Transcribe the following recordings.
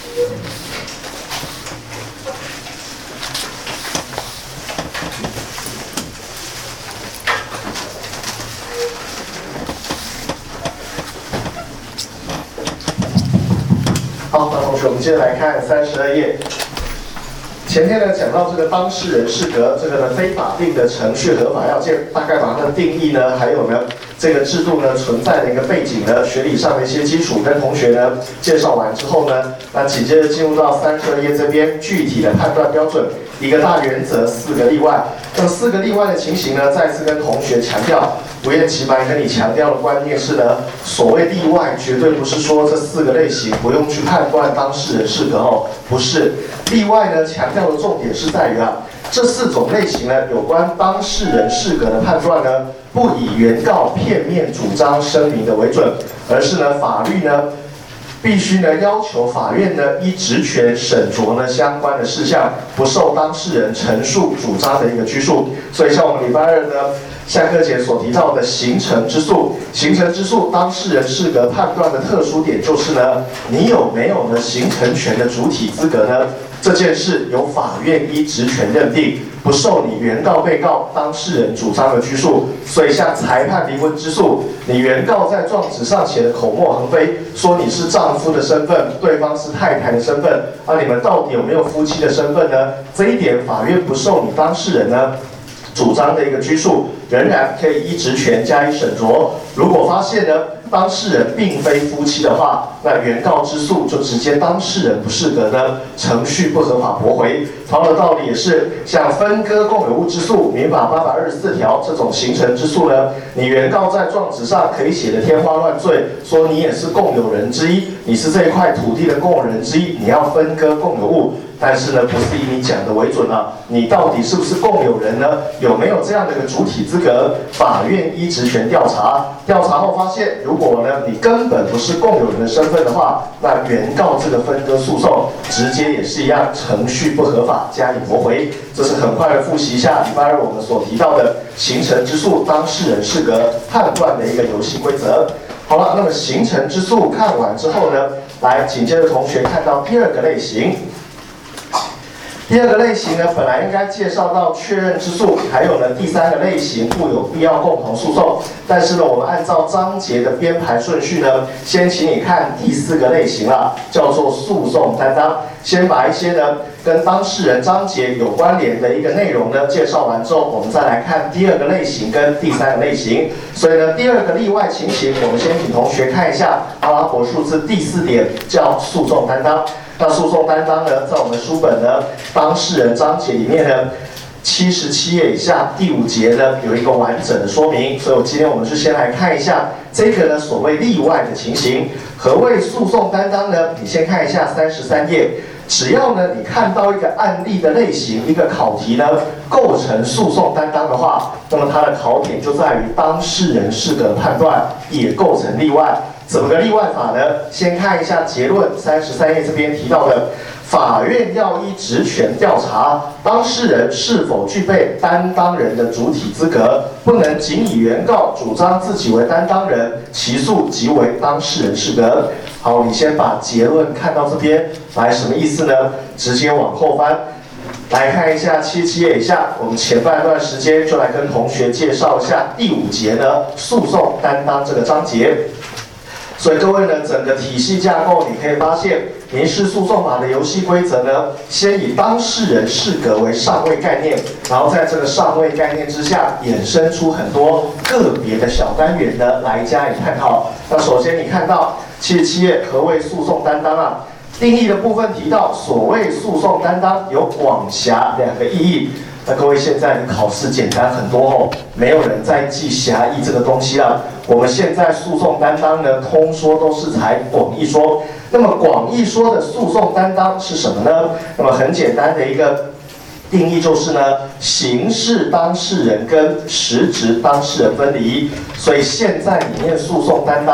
好，那同学，我们接着来看32页。前天呢讲到这个当事人适格，这个呢非法定的程序合法要件，大概把它的定义呢，还有呢这个制度呢存在的一个背景呢，学理上的一些基础跟同学呢介绍完之后呢，那紧接着进入到32页这边具体的判断标准，一个大原则，4个例外。那么4个例外的情形呢，再次跟同学强调。不厌其烦跟你强调的观念是呢，所谓例外，绝对不是说这4个类型不用去判断当事人适格哦，不是。例外呢，强调的重点是在于这4种类型呢，有关当事人适格的判断呢，不以原告片面主张声明的为准，而是呢，法律呢。必须呢要求法院呢依职权审酌呢相关的事项，不受当事人陈述主张的一个拘束。所以像我们礼拜2呢下课前所提到的形成之诉，形成之诉当事人适格判断的特殊点就是呢，你有没有呢形成权的主体资格呢？这件事由法院依职权认定，不受你原告、被告、当事人主张的拘束。所以像裁判离婚之诉，你原告在状纸上写的口沫横飞，说你是丈夫的身份，对方是太太的身份，你们到底有没有夫妻的身份呢？这一点法院不受你当事人呢主张的一个拘束，仍然可以依职权加以审酌。如果发现呢当事人并非夫妻的话，那原告之诉就直接当事人不适格呢，程序不合法驳回。同样的道理也是，像分割共有物之诉，民法824条这种形成之诉呢，你原告在状纸上可以写的天花乱坠，说你也是共有人之一，你是这一块土地的共有人之一，你要分割共有物。但是呢，不是以你讲的为准你到底是不是共有人呢？有没有这样的一个主体资格？法院依职权调查，调查后发现，如果呢你根本不是共有人的身份的话，那原告这个分割诉讼直接也是一样，程序不合法，加以驳回。这是很快的复习一下礼拜2我们所提到的形成之诉当事人适格判断的一个游戏规则。好了，那么形成之诉看完之后呢，来紧接着同学看到第2个类型。第2个类型呢，本来应该介绍到确认之诉，还有呢第3个类型互有必要共同诉讼。但是呢，我们按照章节的编排顺序呢，先请你看第4个类型了，叫做诉讼担当。先把一些呢跟当事人章节有关联的一个内容呢介绍完之后，我们再来看第2个类型跟第3个类型。所以呢，第2个例外情形，我们先请同学看一下阿拉伯数字第4点，叫诉讼担当。那诉讼担当呢，在我们书本呢当事人章节里面呢，77页以下第5节呢有一个完整的说明。所以今天我们就先来看一下这个呢所谓例外的情形。何谓诉讼担当呢？你先看一下33页。只要呢你看到一个案例的类型，一个考题呢构成诉讼担当的话，那么它的考点就在于当事人适格判断也构成例外。怎么个例外法呢？先看一下结论，33页这边提到的，法院要依职权调查当事人是否具备担当人的主体资格，不能仅以原告主张自己为担当人，起诉即为当事人适格。好，你先把结论看到这边来，什么意思呢？直接往后翻。来看一下77页以下，我们前半段时间就来跟同学介绍一下第5节呢诉讼担当这个章节。所以各位呢，整个体系架构你可以发现，民事诉讼法的游戏规则呢，先以当事人适格为上位概念，然后在这个上位概念之下，衍生出很多个别的小单元呢来加以探讨。那首先你看到77页何谓诉讼担当定义的部分提到，所谓诉讼担当有广狭2个意义。那各位现在的考试简单很多没有人在记狭义这个东西了。我们现在诉讼担当呢，通说都是采广义说。那么广义说的诉讼担当是什么呢？那么很简单的一个定义就是呢，刑事当事人跟实质当事人分离。所以现在里面诉讼担当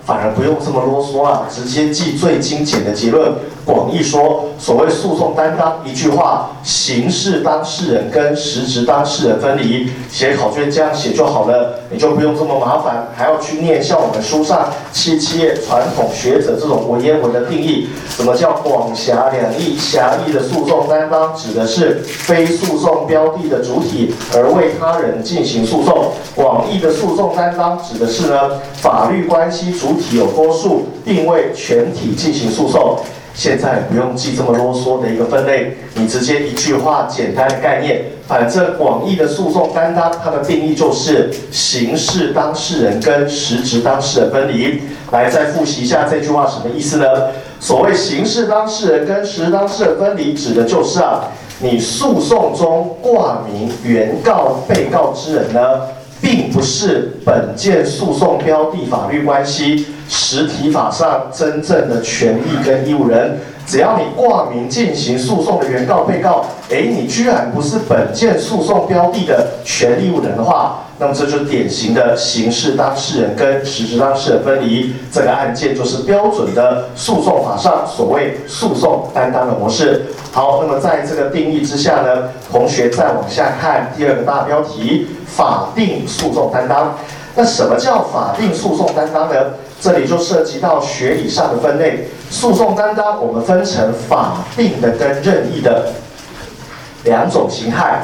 反而不用这么啰嗦啊，直接记最精简的结论。广义说，所谓诉讼担当，一句话，刑事当事人跟实质当事人分离。写考卷这样写就好了，你就不用这么麻烦，还要去念像我们书上77页传统学者这种文言文的定义。什么叫广狭两义？狭义的诉讼担当指的是非诉讼标的的主体而为他人进行诉讼，广义的诉讼担当指的是呢法律关系主体有多数，并为全体进行诉讼。现在不用记这么啰嗦的一个分类，你直接一句话简单的概念。反正广义的诉讼担当，它的定义就是刑事当事人跟实质当事人分离。来，再复习一下这句话什么意思呢？所谓刑事当事人跟实质当事人分离，指的就是你诉讼中挂名原告、被告之人呢，并不是本件诉讼标的法律关系实体法上真正的权利跟义务人。只要你挂名进行诉讼的原告、被告，你居然不是本件诉讼标的的权利义务人的话，那么这就是典型的刑事当事人跟实质当事人分离。这个案件就是标准的诉讼法上所谓诉讼担当的模式。好，那么在这个定义之下呢，同学再往下看第二个大标题：法定诉讼担当。那什么叫法定诉讼担当呢？这里就涉及到学理上的分类。诉讼担当我们分成法定的跟任意的两种形态。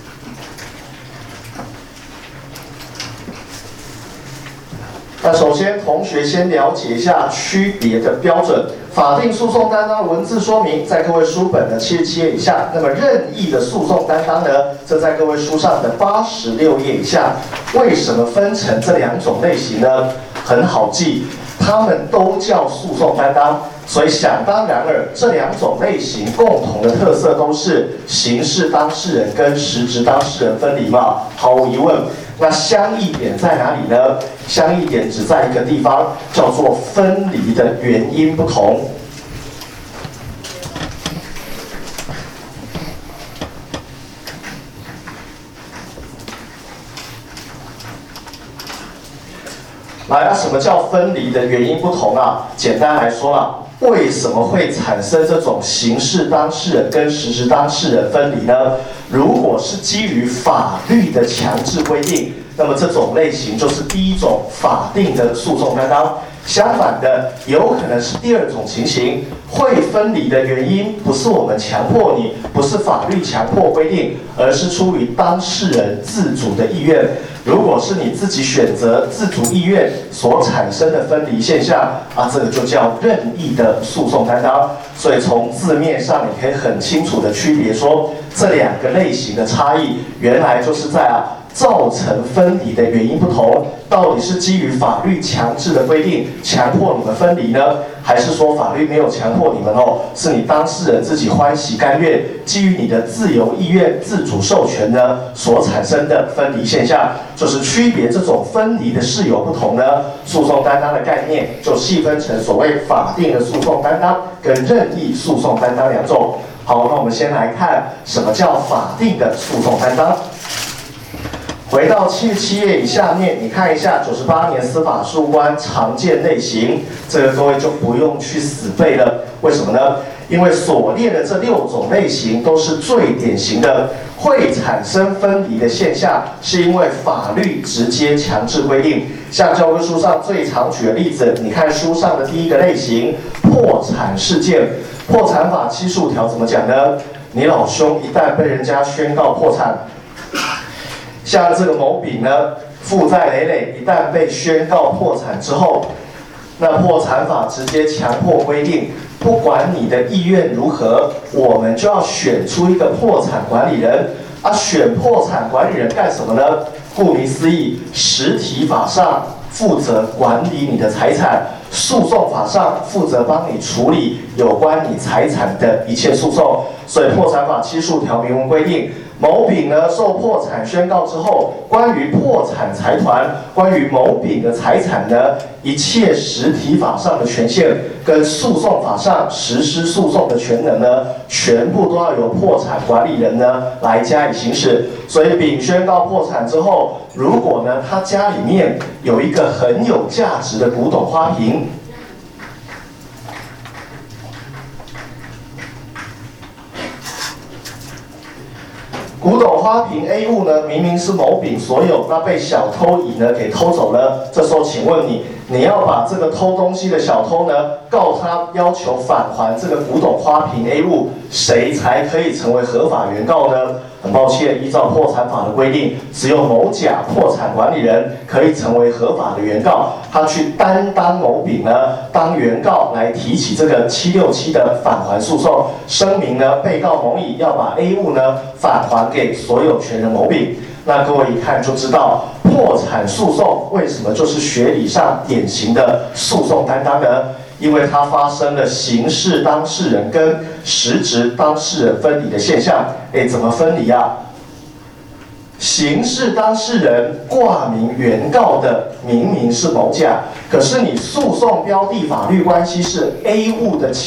那首先，同学先了解一下区别的标准。法定诉讼担当文字说明在各位书本的77页以下。那么任意的诉讼担当呢，这在各位书上的86页以下。为什么分成这两种类型呢？很好记，它们都叫诉讼担当。所以想当然尔，这两种类型共同的特色都是刑事当事人跟实质当事人分离嘛，毫无疑问。那相异点在哪里呢？相异点只在一个地方，叫做分离的原因不同。来，什么叫分离的原因不同啊？简单来说为什么会产生这种刑事当事人跟实质当事人分离呢？如果是基于法律的强制规定，那么这种类型就是第一种法定的诉讼担当。相反的，有可能是第二种情形，会分离的原因不是我们强迫你，不是法律强迫规定，而是出于当事人自主的意愿。如果是你自己选择自主意愿所产生的分离现象这个就叫任意的诉讼担当。所以从字面上你可以很清楚的区别说，这两个类型的差异，原来就是在造成分离的原因不同，到底是基于法律强制的规定强迫你们分离呢，还是说法律没有强迫你们是你当事人自己欢喜甘愿，基于你的自由意愿、自主授权呢所产生的分离现象？就是区别这种分离的事由不同呢，诉讼担当的概念就细分成所谓法定的诉讼担当跟任意诉讼担当两种。好，那我们先来看什么叫法定的诉讼担当。回到77页以下面，你看一下98年司法诉官常见类型，这个各位就不用去死背了。为什么呢？因为所列的这6种类型都是最典型的会产生分离的现象，是因为法律直接强制规定。像教科书上最常举的例子，你看书上的第一个类型，破产事件。破产法70条怎么讲呢？你老兄一旦被人家宣告破产，像这个某丙呢，负债累累，一旦被宣告破产之后，那破产法直接强迫规定，不管你的意愿如何，我们就要选出一个破产管理人。选破产管理人干什么呢？顾名思义，实体法上负责管理你的财产，诉讼法上负责帮你处理有关你财产的一切诉讼。所以破产法70条明文规定， 某丙呢受破产宣告之后，关于破产财团、关于某丙的财产呢，一切实体法上的权限跟诉讼法上实施诉讼的权能呢，全部都要由破产管理人呢来加以行使。所以丙宣告破产之后，如果呢他家里面有一个很有价值的古董花瓶，古董花瓶 A 物呢，明明是某丙所有，那被小偷乙呢给偷走了。这时候，请问你要把这个偷东西的小偷呢告他，要求返还这个古董花瓶 A 物，谁才可以成为合法原告呢？很抱歉，依照破产法的规定，只有某甲破产管理人可以成为合法的原告，他去担当某丙呢当原告来提起这个767的返还诉讼，声明呢被告某乙要把 A 物呢返还给所有权人某丙。那各位一看就知道，破产诉讼为什么就是学理上典型的诉讼担当呢？因为它发生了刑事当事人跟实质当事人分离的现象。怎么分离啊？刑事当事人挂名原告的明明是某甲，可是你诉讼标的法律关系是 A 物的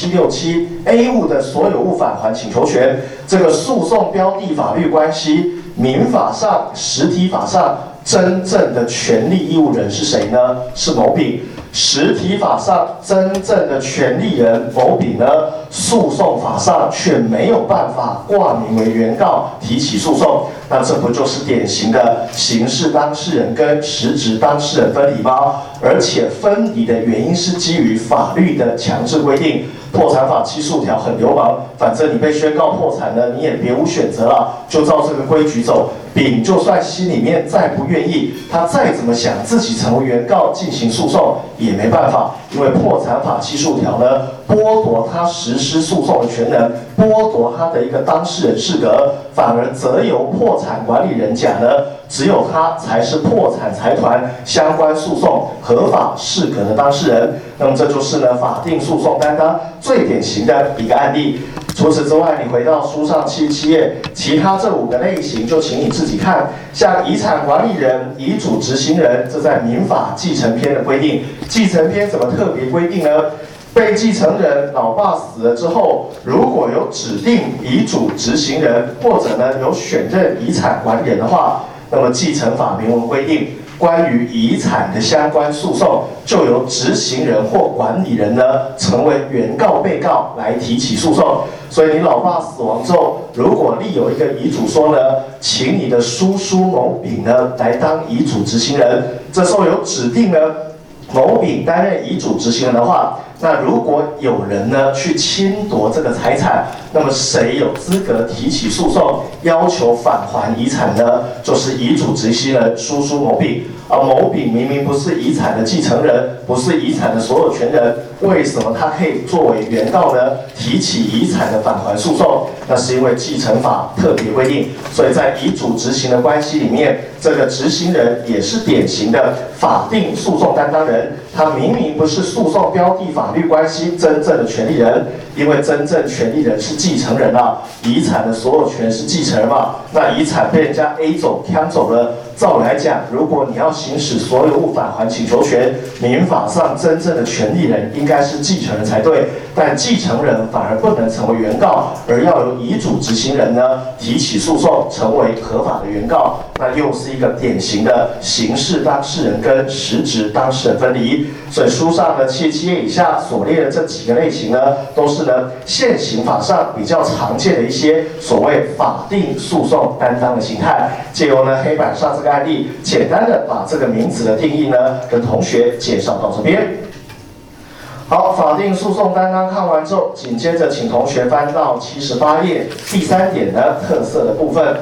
767，A 物的所有物返还请求权。这个诉讼标的法律关系，民法上、实体法上真正的权利义务人是谁呢？是某丙。实体法上真正的权利人某丙呢，诉讼法上却没有办法挂名为原告提起诉讼，那这不就是典型的刑事当事人跟实质当事人分离吗？而且分离的原因是基于法律的强制规定。破产法715条很流氓，反正你被宣告破产了，你也别无选择了，就照这个规矩走。丙就算心里面再不愿意，他再怎么想自己成为原告进行诉讼也没办法，因为破产法715条呢，剥夺他实施诉讼的权能，剥夺他的一个当事人适格，反而则由破产管理人甲呢，只有他才是破产财团相关诉讼合法适格的当事人。那么这就是呢法定诉讼担当最典型的一个案例。除此之外，你回到书上77页，其他这5个类型就请你自己看。像遗产管理人、遗嘱执行人，这在民法继承篇的规定。继承篇怎么特别规定呢？被继承人老爸死了之后，如果有指定遗嘱执行人，或者呢有选任遗产管理人的话，那么继承法明文规定，关于遗产的相关诉讼，就由执行人或管理人呢成为原告、被告来提起诉讼。所以你老爸死亡之后，如果立有一个遗嘱说呢，请你的叔叔某丙呢来当遗嘱执行人，这时候有指定呢某丙担任遗嘱执行人的话，那如果有人呢去侵夺这个财产，那么谁有资格提起诉讼，要求返还遗产呢？就是遗嘱执行人叔叔某丙。而某丙明明不是遗产的继承人，不是遗产的所有权人，为什么他可以作为原告呢？提起遗产的返还诉讼，那是因为继承法特别规定。所以在遗嘱执行的关系里面，这个执行人也是典型的法定诉讼担当人，他明明不是诉讼标的法律关系真正的权利人，因为真正权利人是继承人啊，遗产的所有权是继承人嘛，那遗产被人家 A 走抢走了，照理来讲，如果你要行使所有物返还请求权，民法上真正的权利人应该是继承人才对，但继承人反而不能成为原告，而要由遗嘱执行人呢提起诉讼，成为合法的原告，那又是一个典型的刑事当事人跟实质当事人分离。所以书上呢77页以下所列的这几个类型呢，都是呢现行法上比较常见的一些所谓法定诉讼担当的形态。借由呢黑板上这个案例，简单的把这个名词的定义呢跟同学介绍到这边。好，法定诉讼担当看完之后，紧接着请同学翻到78页第3点的特色的部分。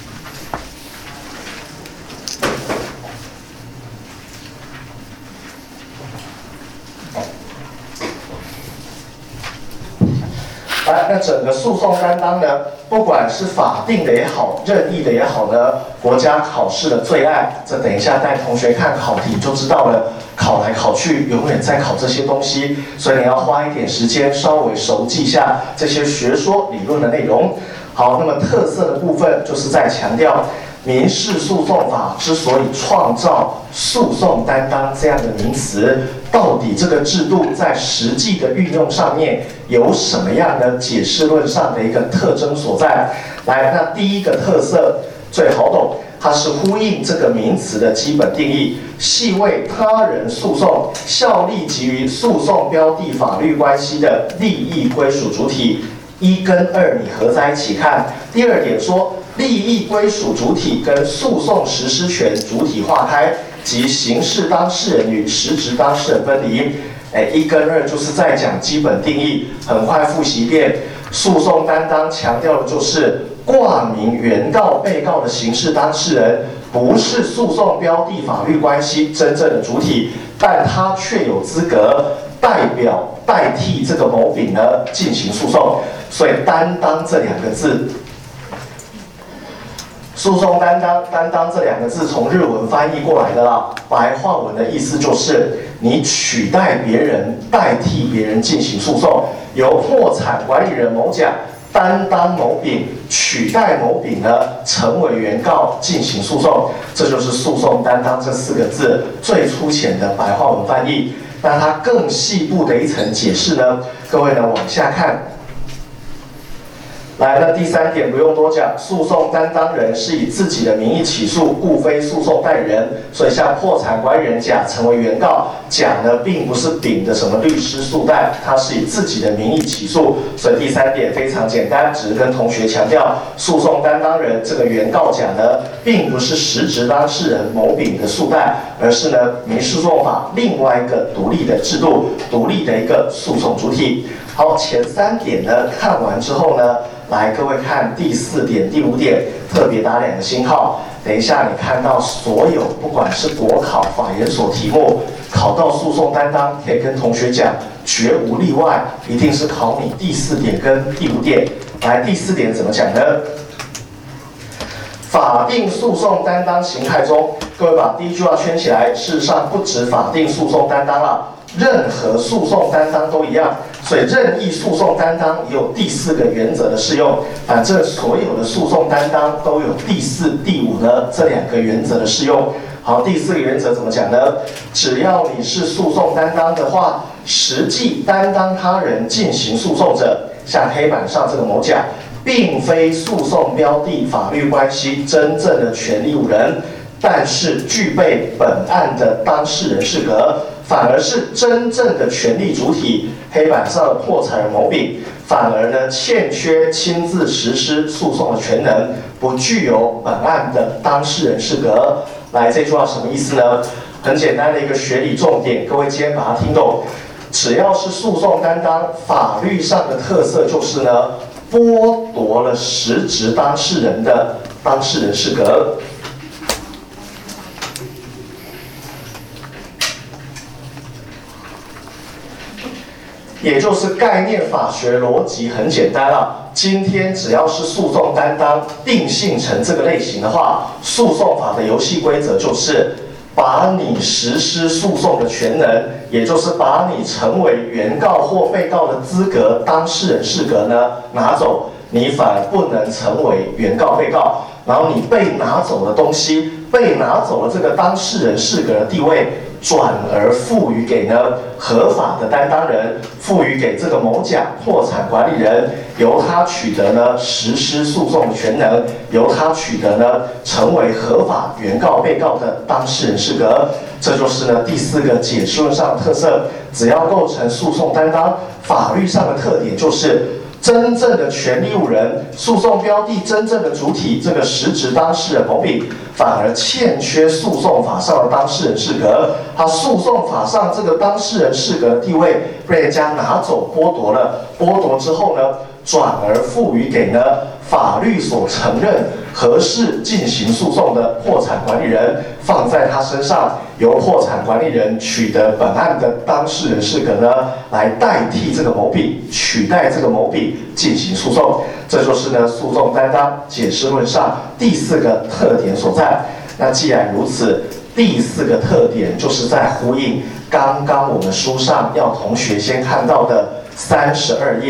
那整个诉讼担当呢，不管是法定的也好，任意的也好呢，国家考试的最爱，这等一下带同学看考题就知道了。考来考去，永远在考这些东西，所以你要花一点时间稍微熟记一下这些学说理论的内容。 好，那么特色的部分就是在强调民事诉讼法之所以创造诉讼担当这样的名词，到底这个制度在实际的运用上面有什么样的解释论上的一个特征所在？来，那第一个特色最好懂，它是呼应这个名词的基本定义，系为他人诉讼效力基于诉讼标的法律关系的利益归属主体。1跟2你合在一起看。第二点说，利益归属主体跟诉讼实施权主体划开，即刑事当事人与实质当事人分离。1跟2就是在讲基本定义，很快复习一遍。诉讼担当强调的就是挂名原告、被告的刑事当事人不是诉讼标的法律关系真正的主体，但他却有资格代替这个某丙呢进行诉讼。所以担当这两个字，诉讼担当这两个字从日文翻译过来的啦，白话文的意思就是你取代别人，代替别人进行诉讼，由破产管理人某甲担当某丙，取代某丙呢成为原告进行诉讼，这就是诉讼担当这4个字最粗浅的白话文翻译。那它更细部的一层解释呢，各位呢往下看。来，那第3点不用多讲，诉讼担当人是以自己的名义起诉，故非诉讼代理人。所以像破产管理人甲成为原告，甲呢并不是丙的什么律师诉代，他是以自己的名义起诉。所以第3点非常简单，只是跟同学强调，诉讼担当人这个原告甲呢，并不是实质当事人某丙的诉代，而是呢民事诉讼法另外一个独立的制度，独立的一个诉讼主体。好，前3点呢看完之后呢，来各位看第4点、第5点，特别打2个星号。等一下你看到所有不管是国考、法研所题目，考到诉讼担当，可以跟同学讲，绝无例外，一定是考你第4点跟第5点。来，第4点怎么讲呢？法定诉讼担当形态中，各位把第一句话圈起来。事实上，不止法定诉讼担当啦，任何诉讼担当都一样。所以任意诉讼担当也有第4个原则的适用。反正所有的诉讼担当都有第4、第5呢这2个原则的适用。好，第4个原则怎么讲呢？只要你是诉讼担当的话，实际担当他人进行诉讼者，像黑板上这个某甲，并非诉讼标的法律关系真正的权利物人，但是具备本案的当事人适格，反而是真正的权利主体。黑板上的破产人某丙，反而呢欠缺亲自实施诉讼的权能，不具有本案的当事人适格。来，这句话什么意思呢？很简单的一个学理重点，各位今天把它听懂。只要是诉讼担当，法律上的特色就是呢，剥夺了实质当事人的当事人适格。也就是概念法学逻辑很简单了。今天只要是诉讼担当定性成这个类型的话，诉讼法的游戏规则就是把你实施诉讼的权能，也就是把你成为原告或被告的资格、当事人适格呢拿走，你反而不能成为原告、被告。然后你被拿走的东西，被拿走了这个当事人适格的地位，转而赋予给呢合法的担当人，赋予给这个某甲破产管理人，由他取得呢实施诉讼的权能，由他取得呢成为合法原告、被告的当事人适格。这就是呢第4个解释论上的特色。只要构成诉讼担当，法律上的特点就是真正的权利物人、诉讼标的真正的主体，这个实质当事人某丙，反而欠缺诉讼法上的当事人适格。他诉讼法上这个当事人适格的地位被人家拿走、剥夺了，剥夺之后呢，转而赋予给呢法律所承认合适进行诉讼的破产管理人，放在他身上，由破产管理人取得本案的当事人适格呢，来代替这个某丙，取代这个某丙进行诉讼。这就是呢诉讼担当解释论上第4个特点所在。那既然如此，第4个特点就是在呼应刚刚我们书上要同学先看到的32页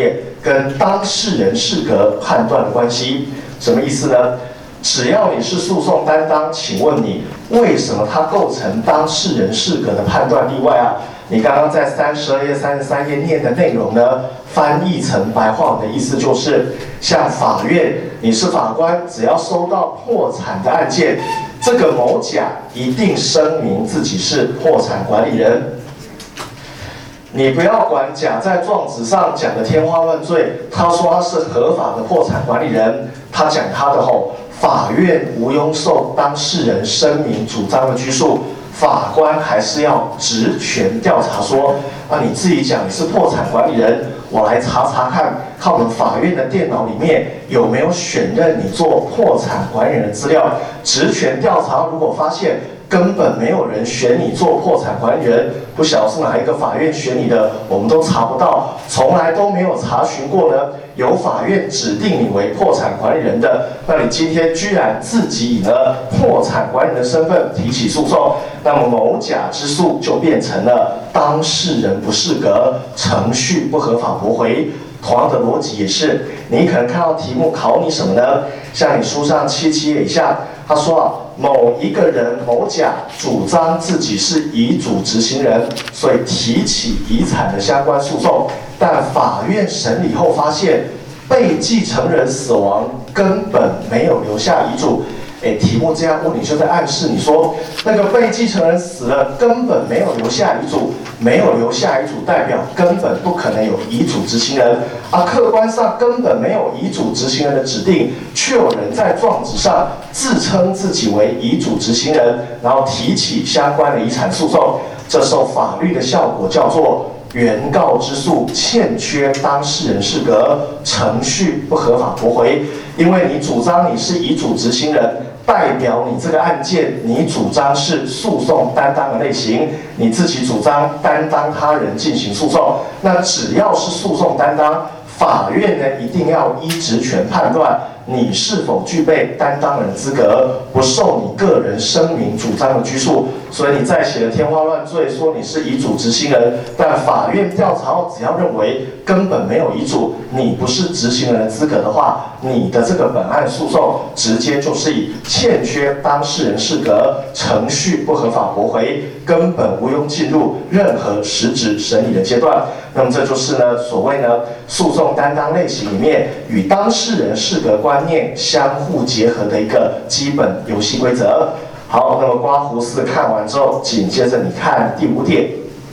跟当事人适格判断的关系。什么意思呢？只要你是诉讼担当，请问你为什么它构成当事人适格的判断例外啊？你刚刚在32页、33页念的内容呢，翻译成白话文的意思就是，像法院，你是法官，只要收到破产的案件，这个某甲一定声明自己是破产管理人。你不要管甲在状纸上讲的天花乱坠，他说他是合法的破产管理人，他讲他的后，法院无庸受当事人声明主张的拘束。法官还是要职权调查说，你自己讲你是破产管理人，我来查查看，看我们法院的电脑里面有没有选任你做破产管理人的资料。职权调查如果发现根本没有人选你做破产管理人，不晓得是哪一个法院选你的，我们都查不到，从来都没有查询过呢。由法院指定你为破产管理人的，那你今天居然自己以了破产管理人的身份提起诉讼，那么某甲之诉就变成了当事人不适格，程序不合法驳回。同样的逻辑也是，你可能看到题目考你什么呢？像你书上77页以下，他说某一个人某甲主张自己是遗嘱执行人，所以提起遗产的相关诉讼，但法院审理后发现被继承人死亡根本没有留下遗嘱。题目这样问你，就在暗示你说，那个被继承人死了，根本没有留下遗嘱，没有留下遗嘱代表根本不可能有遗嘱执行人，而客观上根本没有遗嘱执行人的指定，却有人在状纸上自称自己为遗嘱执行人，然后提起相关的遗产诉讼。这时候法律的效果叫做原告之诉欠缺当事人适格，程序不合法驳回。因为你主张你是遗嘱执行人，代表你这个案件，你主张是诉讼担当的类型，你自己主张担当他人进行诉讼。那只要是诉讼担当，法院呢一定要依职权判断你是否具备担当人资格，不受你个人声明主张的拘束。所以你再写的天花乱坠，说你是遗嘱执行人，但法院调查后只要认为根本没有遗嘱，你不是执行人的资格的话，你的这个本案诉讼直接就是以欠缺当事人适格，程序不合法驳回，根本无庸进入任何实质审理的阶段。那么这就是呢所谓呢诉讼担当类型里面与当事人适格观念相互结合的一个基本游戏规则。好，那么刮胡4看完之后，紧接着你看第5点。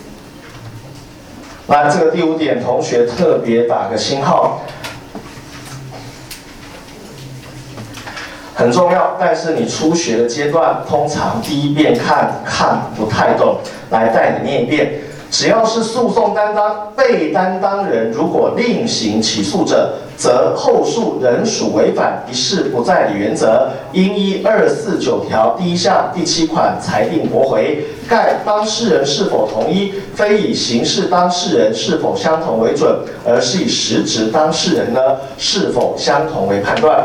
那这个第5点，同学特别打个星号，很重要。但是你初学的阶段，通常第一遍看不太懂，来带你念一遍。只要是诉讼担当，被担当人如果另行起诉者，则后述仍属违反一事不再理原则，应依249条第1项第7款裁定驳回。盖当事人是否同一，非以刑事当事人是否相同为准，而是以实质当事人呢是否相同为判断。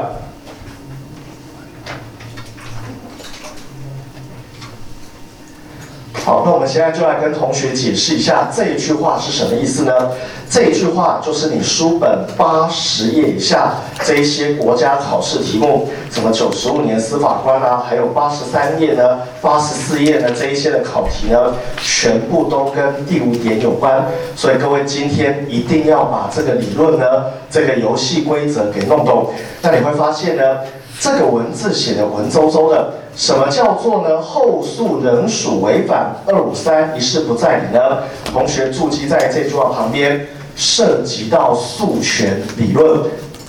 好，那我们现在就来跟同学解释一下这一句话是什么意思呢？这一句话就是你书本80页以下这一些国家考试题目，什么95年司法官啊，还有83页呢、84页呢这一些的考题呢，全部都跟第5点有关。所以各位今天一定要把这个理论呢、这个游戏规则给弄懂。那你会发现呢，这个文字写的文绉绉的。什么叫做呢？后诉仍属违反253一事不再理呢？同学注记在这句话旁边，涉及到诉权理论。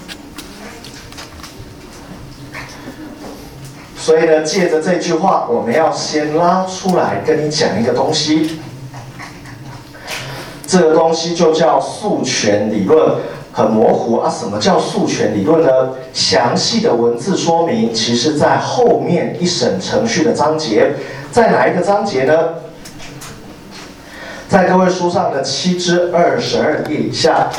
所以呢，借着这句话，我们要先拉出来跟你讲一个东西。这个东西就叫诉权理论。很模糊啊，什么叫诉权理论呢？详细的文字说明，其实在后面一审程序的章节，在哪一个章节呢？在各位书上的7至22页以下。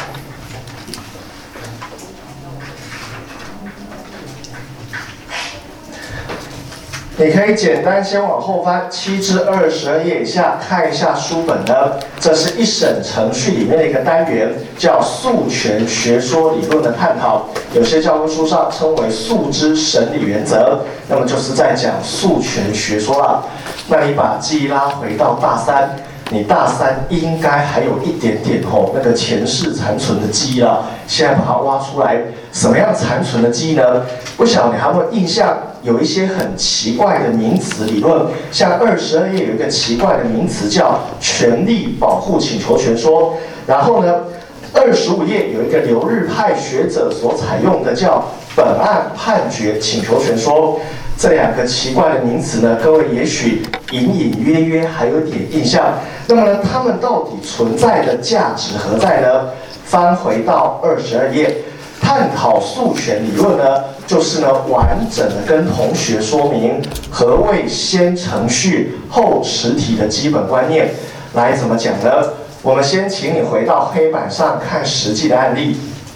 你可以简单先往后翻7至22页以下，看一下书本呢。这是一审程序里面的一个单元，叫诉权学说理论的探讨，有些教科书上称为诉之审理原则，那么就是在讲诉权学说啦。那你把记忆拉回到大三，你大三应该还有一点点那个前世残存的记忆啦。现在把它挖出来，什么样残存的记忆呢？不晓得你还有没有印象？有一些很奇怪的名词理论，像22页有一个奇怪的名词叫权利保护请求权说，然后呢，25页有一个留日派学者所采用的叫本案判决请求权说。这两个奇怪的名词呢，各位也许隐隐约约还有点印象。那么呢，它们到底存在的价值何在呢？翻回到22页。探讨诉权理论呢，就是呢完整的跟同学说明何谓先程序后实体的基本观念。来怎么讲呢？我们先请你回到黑板上看实际的案例。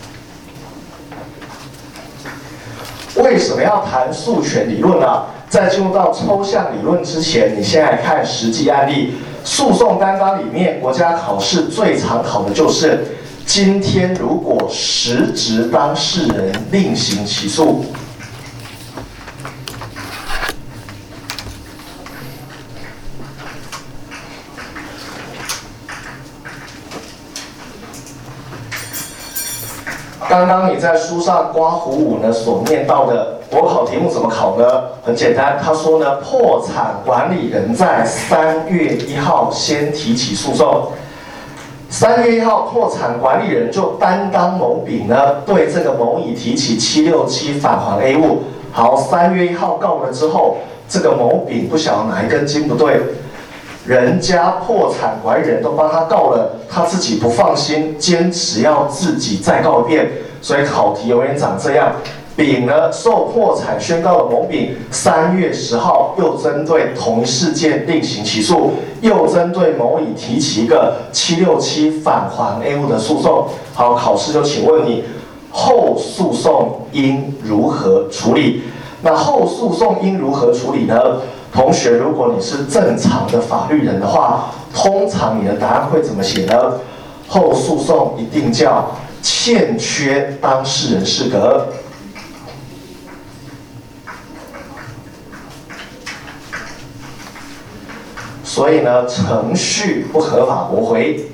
为什么要谈诉权理论呢？在进入到抽象理论之前，你先来看实际案例。诉讼担当里面，国家考试最常考的就是。今天如果实质当事人另行起诉，刚刚你在书上刮胡五呢所念到的国考题目怎么考呢？很简单，他说呢，破产管理人在3月1号先提起诉讼。3月1号，破产管理人就担当某丙呢，对这个某乙提起767返还 A 物。好，3月1号告了之后，这个某丙不晓得哪一根筋不对，人家破产管理人都帮他告了，他自己不放心，坚持要自己再告一遍，所以考题永远长这样。丙呢受破产宣告的某丙，3月10号又针对同一事件另行起诉，又针对某乙提起一个767返还 A 物的诉讼。好，考试就请问你，后诉讼应如何处理？那后诉讼应如何处理呢？同学，如果你是正常的法律人的话，通常你的答案会怎么写呢？后诉讼一定叫欠缺当事人适格。所以呢，程序不合法驳回。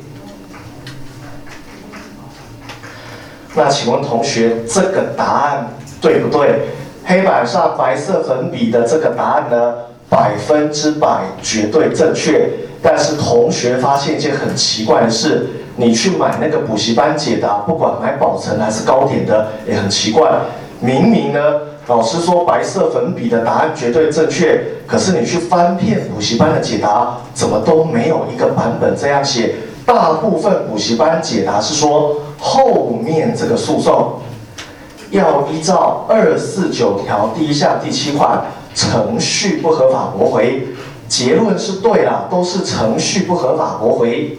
那请问同学，这个答案对不对？黑板上白色粉笔的这个答案呢，100%绝对正确。但是同学发现一件很奇怪的事，你去买那个补习班解答，不管买宝成还是高点的，也很奇怪。明明呢，老师说白色粉笔的答案绝对正确，可是你去翻遍补习班的解答，怎么都没有一个版本这样写。大部分补习班解答是说，后面这个诉讼要依照249条第1项第7款，程序不合法驳回。结论是对啦，都是程序不合法驳回。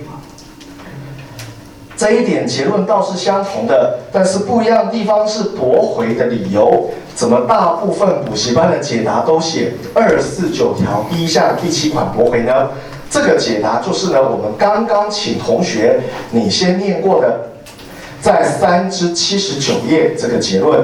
这一点结论倒是相同的，但是不一样的地方是驳回的理由。怎么大部分补习班的解答都写249条第1项第7款驳回呢？这个解答就是呢，我们刚刚请同学你先念过的，在3至79页这个结论。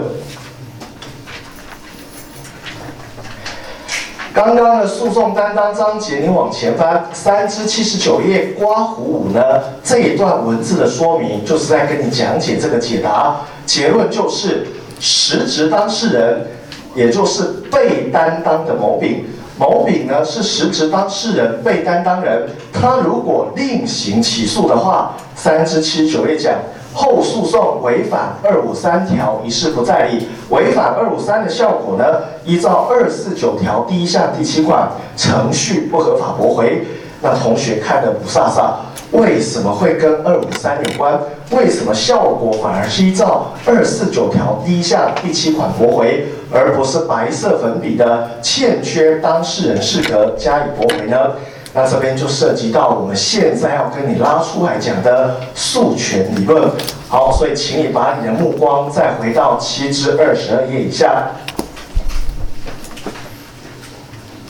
刚刚的诉讼担当章节，你往前翻3至79页，刮胡5呢，这一段文字的说明就是在跟你讲解这个解答。结论就是实质当事人，也就是被担当的某丙。某丙呢是实质当事人、被担当人，他如果另行起诉的话，3至79页讲。后诉讼违反253条，一事不再理。违反253的效果呢，依照249条第1项第7款，程序不合法驳回。那同学看得不飒飒，为什么会跟253有关？为什么效果反而是依照249条第1项第7款驳回，而不是白色粉笔的欠缺当事人适格加以驳回呢？那这边就涉及到我们现在要跟你拉出来讲的诉权理论。好，所以请你把你的目光再回到7至22页以下。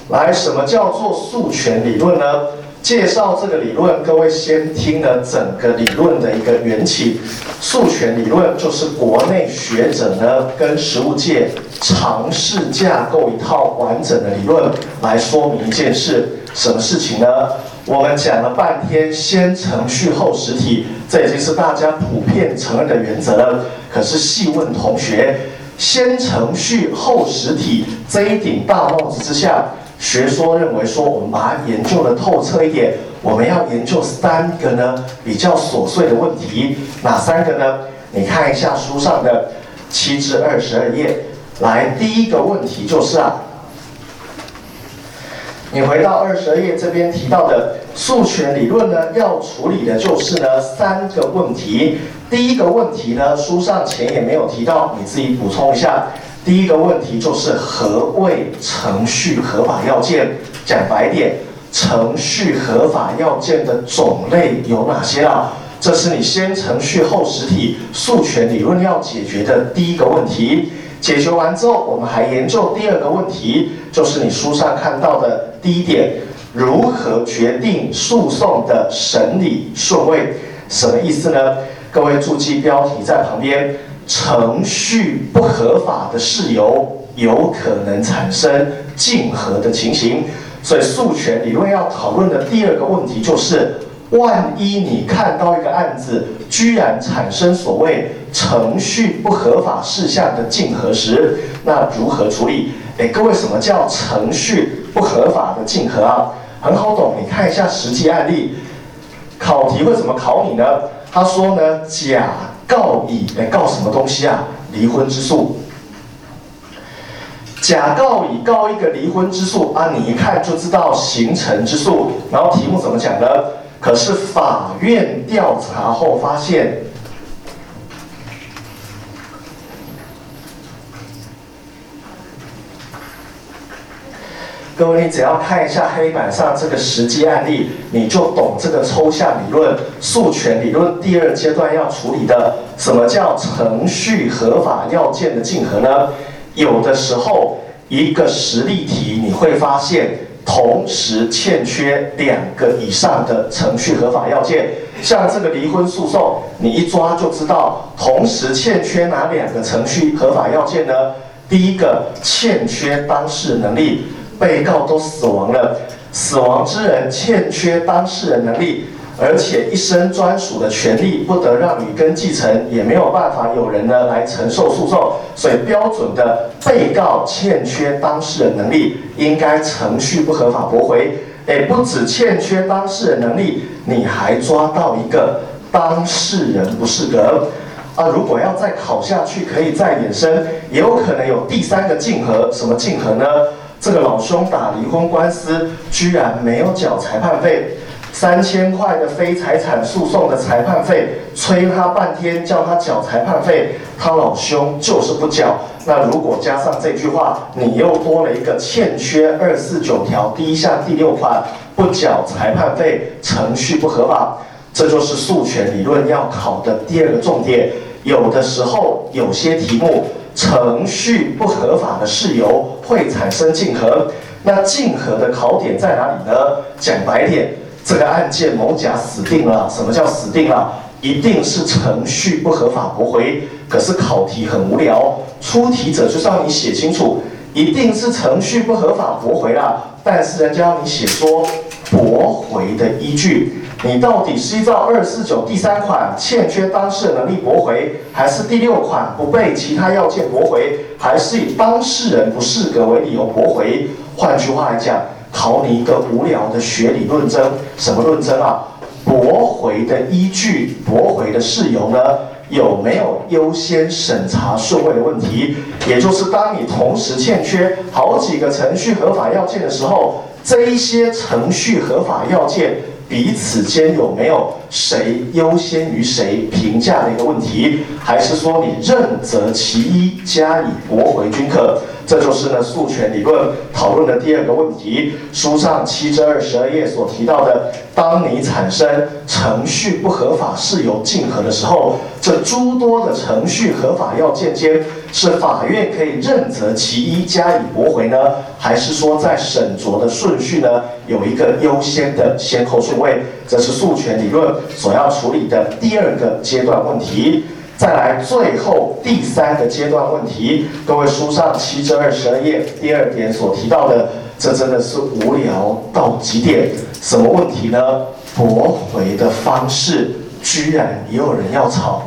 来，什么叫做诉权理论呢？介绍这个理论，各位先听了整个理论的一个缘起。诉权理论就是国内学者呢跟实务界尝试架构一套完整的理论来说明一件事。什么事情呢？我们讲了半天先程序后实体，这已经是大家普遍承认的原则了。可是细问同学，先程序后实体这一顶大帽子之下，学说认为说，我们把它研究的透彻一点，我们要研究3个呢比较琐碎的问题。哪3个呢？你看一下书上的7至22页。来，第一个问题就是你回到22页这边提到的诉权理论呢，要处理的就是呢3个问题。第一个问题呢，书上前也没有提到，你自己补充一下。第一个问题就是何谓程序合法要件？讲白点，程序合法要件的种类有哪些啊？这是你先程序后实体诉权理论要解决的第一个问题。解决完之后，我们还研究第2个问题，就是你书上看到的第1点，如何决定诉讼的审理顺位？什么意思呢？各位注记标题在旁边。程序不合法的事由有可能产生竞合的情形，所以诉权理论要讨论的第2个问题就是，万一你看到一个案子居然产生所谓程序不合法事项的竞合时，那如何处理？各位，什么叫程序不合法的竞合啊？很好懂，你看一下实际案例，考题会怎么考你呢？他说呢，甲告乙，告什么东西啊？离婚之诉。甲告乙告一个离婚之诉啊，你一看就知道形成之诉。然后题目怎么讲呢？可是法院调查后发现，各位，你只要看一下黑板上这个实际案例，你就懂这个抽象理论、诉权理论第2阶段要处理的什么叫程序合法要件的竞合呢？有的时候一个实例题你会发现同时欠缺2个以上的程序合法要件，像这个离婚诉讼，你一抓就知道同时欠缺哪2个程序合法要件呢？第一个，欠缺当事能力。被告都死亡了，死亡之人欠缺当事人能力，而且一生专属的权利不得让与跟继承，也没有办法有人呢来承受诉讼，所以标准的被告欠缺当事人能力，应该程序不合法驳回。不只欠缺当事人能力，你还抓到一个当事人不适格。如果要再考下去，可以再衍生，也有可能有第3个竞合。什么竞合呢？这个老兄打离婚官司，居然没有缴裁判费，3000块的非财产诉讼的裁判费，催他半天，叫他缴裁判费，他老兄就是不缴。那如果加上这句话，你又多了一个欠缺249条第1项第6款，不缴裁判费，程序不合法。这就是诉权理论要考的第2个重点。有的时候有些题目，程序不合法的事由会产生竞合，那竞合的考点在哪里呢？讲白点，这个案件某甲死定了。什么叫死定了？一定是程序不合法驳回。可是考题很无聊，出题者就是要你写清楚，一定是程序不合法驳回啦。但是人家要你写说驳回的依据。你到底是依照249第3款欠缺当事人能力驳回，还是第6款不被其他要件驳回，还是以当事人不适格为理由驳回？换句话来讲，考你一个无聊的学理论证。什么论证啊？驳回的依据、驳回的事由呢？有没有优先审查顺位的问题？也就是当你同时欠缺好几个程序合法要件的时候，这一些程序合法要件彼此间有没有谁优先于谁评价的一个问题，还是说你任择其一加以驳回均可？这就是呢诉权理论讨论的第二个问题。书上7至22页所提到的，当你产生程序不合法事由竞合的时候，这诸多的程序合法要件间，是法院可以任择其一加以驳回呢，还是说在审酌的顺序呢有一个优先的先后顺位？这是诉权理论所要处理的第二个阶段问题。再来，最后第三个阶段问题，各位书上7至22页第二点所提到的，这真的是无聊到极点。什么问题呢？驳回的方式，居然也有人要吵。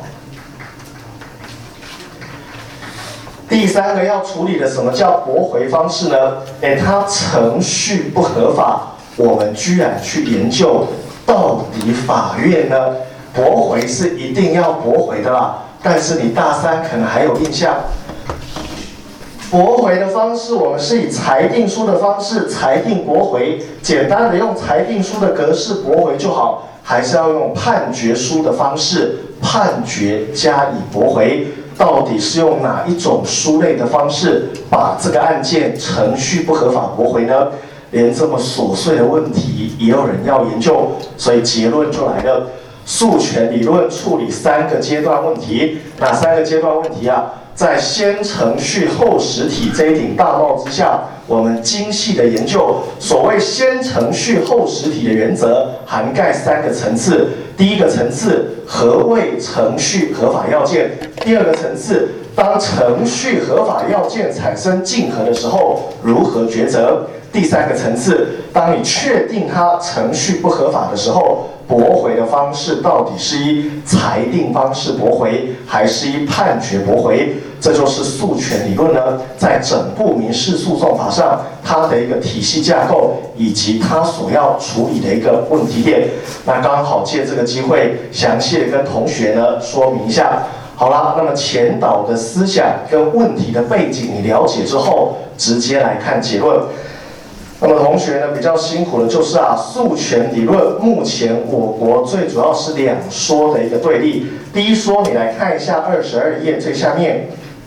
第三个要处理的，什么叫驳回方式呢？它程序不合法，我们居然去研究，到底法院呢？驳回是一定要驳回的啦，但是你大三可能还有印象，驳回的方式我们是以裁定书的方式裁定驳回，简单的用裁定书的格式驳回就好，还是要用判决书的方式判决加以驳回？到底是用哪一种书类的方式把这个案件程序不合法驳回呢？连这么琐碎的问题也有人要研究，所以结论就来了。诉权理论处理3个阶段问题，哪3个阶段问题啊？在先程序后实体这一顶大帽之下，我们精细的研究所谓先程序后实体的原则，涵盖3个层次。第一个层次，何谓程序合法要件？第二个层次，当程序合法要件产生竞合的时候，如何抉择？第三个层次，当你确定它程序不合法的时候，驳回的方式到底是以裁定方式驳回，还是以判决驳回？这就是诉权理论呢，在整部民事诉讼法上它的一个体系架构，以及它所要处理的一个问题点。那刚好借这个机会，详细的跟同学呢说明一下。好啦，那么前导的思想跟问题的背景你了解之后，直接来看结论。那么同学呢比较辛苦的就是诉权理论目前我国最主要是2说的一个对立。第一说你来看一下22页最下面，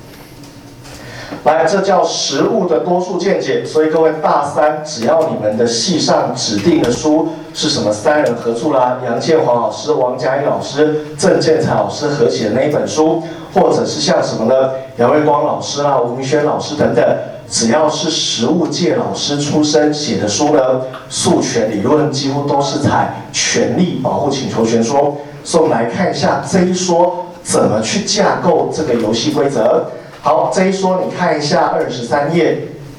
来，这叫实务的多数见解。所以各位大三，只要你们的系上指定的书是什么3人合著啦，杨建华老师、王嘉怡老师、郑建才老师合写的那一本书，或者是像什么呢，杨瑞光老师啦、吴明轩老师等等。只要是实务界老师出身写的书呢，诉权理论几乎都是采权利保护请求权说。所以我们来看一下这一说怎么去架构这个游戏规则。好，这一说你看一下23页。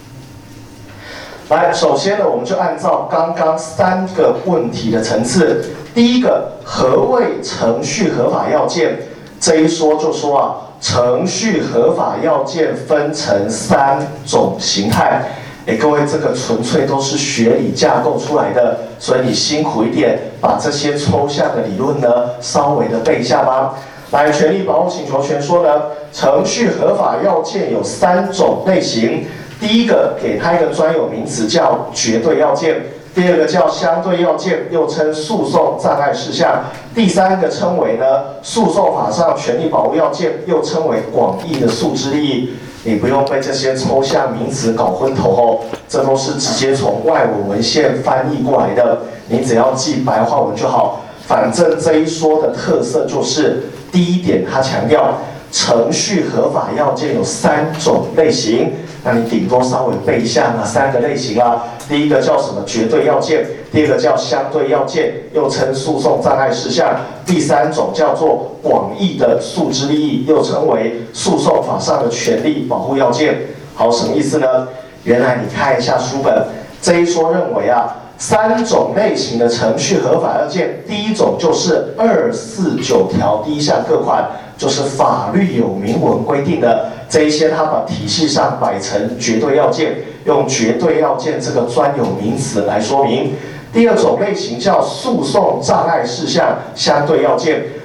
来，首先呢，我们就按照刚刚3个问题的层次。第一个，何谓程序合法要件？这一说就说程序合法要件分成3种形态。各位，这个纯粹都是学理架构出来的，所以你辛苦一点，把这些抽象的理论呢稍微的背一下吧。来，权利保护请求权说呢，程序合法要件有3种类型。第一个，给它一个专有名词叫绝对要件。第二个叫相对要件，又称诉讼障碍事项。第三个称为呢诉讼法上权利保护要件，又称为广义的诉之利益。你不用被这些抽象名词搞昏头哦，这都是直接从外文文献翻译过来的，你只要记白话文就好。反正这一说的特色就是，第一点，它强调程序合法要件有3种类型。那你顶多稍微背一下哪3个类型啦。第一个叫什么绝对要件，第二个叫相对要件，又称诉讼障碍事项。第3种叫做广义的诉之利益，又称为诉讼法上的权利保护要件。好，什么意思呢？原来你看一下书本，这一说认为3种类型的程序合法要件，第一种就是249条第1项各款，就是法律有明文规定的。这一些它把体系上摆成绝对要件，用绝对要件这个专有名词来说明。第二种类型叫诉讼障碍事项相对要件，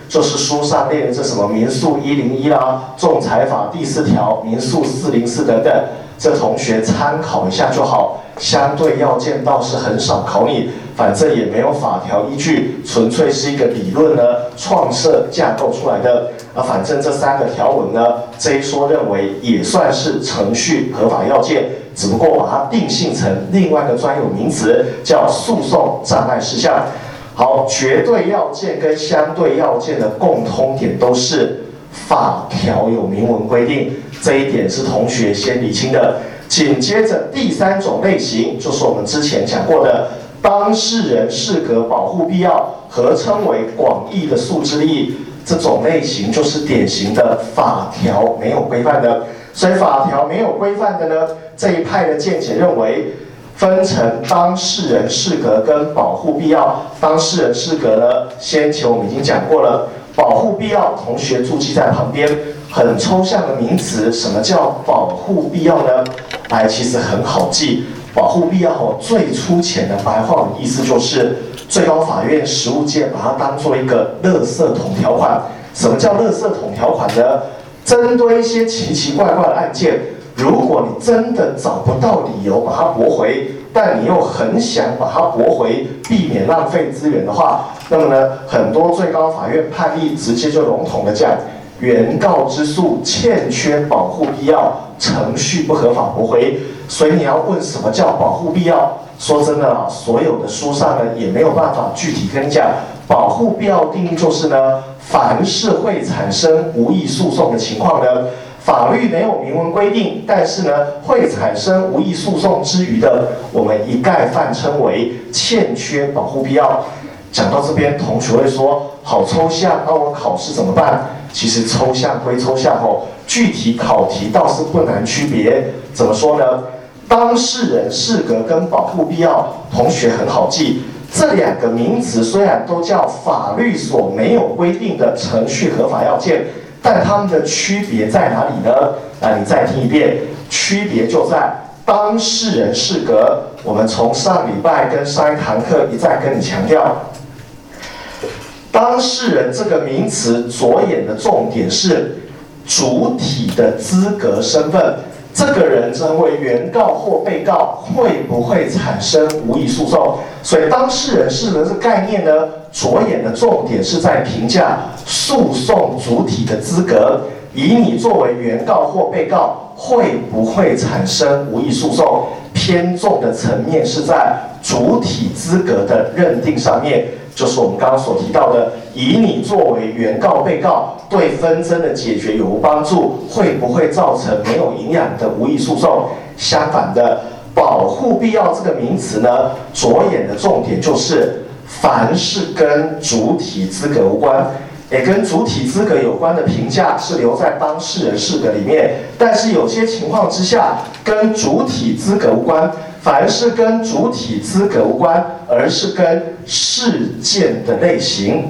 就是书上列的这什么民诉101啦、仲裁法第4条、民诉404等等，这同学参考一下就好。相对要件倒是很少考你，反正也没有法条依据，纯粹是一个理论呢创设架构出来的。反正这3个条文呢，这一说认为也算是程序合法要件，只不过把它定性成另外一个专有名词，叫诉讼障碍事项。好，绝对要件跟相对要件的共通点都是法条有明文规定，这一点是同学先理清的。紧接着第3种类型，就是我们之前讲过的当事人适格保护必要，合称为广义的诉之利益。这种类型就是典型的法条没有规范的。所以法条没有规范的呢，这一派的见解认为分成当事人适格跟保护必要。当事人适格呢，先前我们已经讲过了，保护必要同学注记在旁边。很抽象的名词，什么叫保护必要呢？其实很好记，保护必要最粗浅的白话文意思就是最高法院实务界把它当做一个垃圾桶条款。什么叫垃圾桶条款呢？针对一些奇奇怪怪的案件，如果你真的找不到理由把它驳回，但你又很想把它驳回，避免浪费资源的话，那么呢，很多最高法院判例直接就笼统的讲，原告之诉欠缺保护必要，程序不合法驳回。所以你要问什么叫保护必要？说真的啦，所有的书上呢也没有办法具体跟你讲。保护必要定义就是呢，凡是会产生无益诉讼的情况呢，法律没有明文规定，但是呢会产生无益诉讼之余的，我们一概泛称为欠缺保护必要。讲到这边，同学会说好抽象，那我考试怎么办？其实抽象归抽象具体考题倒是不难区别。怎么说呢？当事人适格跟保护必要，同学很好记。这2个名词虽然都叫法律所没有规定的程序合法要件，但它们的区别在哪里呢？你再听一遍，区别就在当事人适格。我们从上礼拜跟上一堂课一再跟你强调，当事人这个名词着眼的重点是主体的资格身份。这个人成为原告或被告，会不会产生无益诉讼？所以当事人适格这个概念呢，着眼的重点是在评价诉讼主体的资格，以你作为原告或被告，会不会产生无益诉讼？偏重的层面是在主体资格的认定上面，就是我们刚刚所提到的，以你作为原告被告，对纷争的解决有无帮助，会不会造成没有营养的无益诉讼？相反的，保护必要这个名词呢，着眼的重点就是凡是跟主体资格无关，跟主体资格有关的评价是留在当事人适格里面，但是有些情况之下跟主体资格无关。凡是跟主体资格无关，而是跟事件的类型，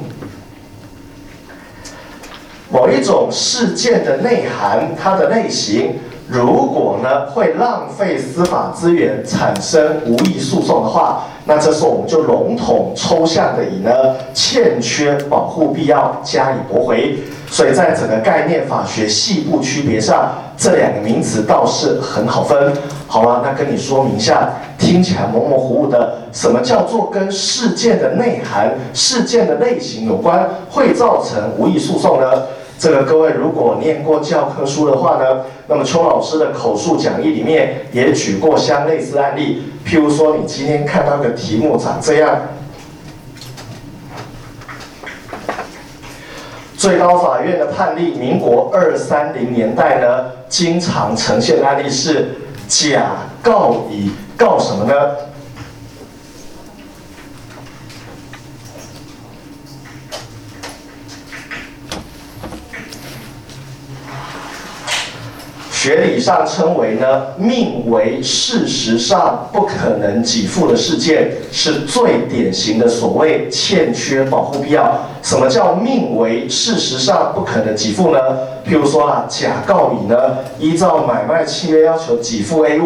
某一种事件的内涵，它的类型，如果呢会浪费司法资源，产生无益诉讼的话，那这时候我们就笼统抽象的以呢欠缺保护必要加以驳回。所以在整个概念法学细部区别上，这2个名词倒是很好分。好了，那跟你说明一下，听起来模模糊糊的，什么叫做跟事件的内涵、事件的类型有关，会造成无益诉讼呢？这个各位如果念过教科书的话呢，那么邱老师的口述讲义里面也举过相类似案例。譬如说，你今天看到个题目长这样。最高法院的判例，民国230年代呢，经常呈现的案例是甲告乙，告什么呢？学理上称为呢，命为事实上不可能给付的事件，是最典型的所谓欠缺保护必要。什么叫命为事实上不可能给付呢？譬如说甲告乙呢，依照买卖契约要求给付 A 物，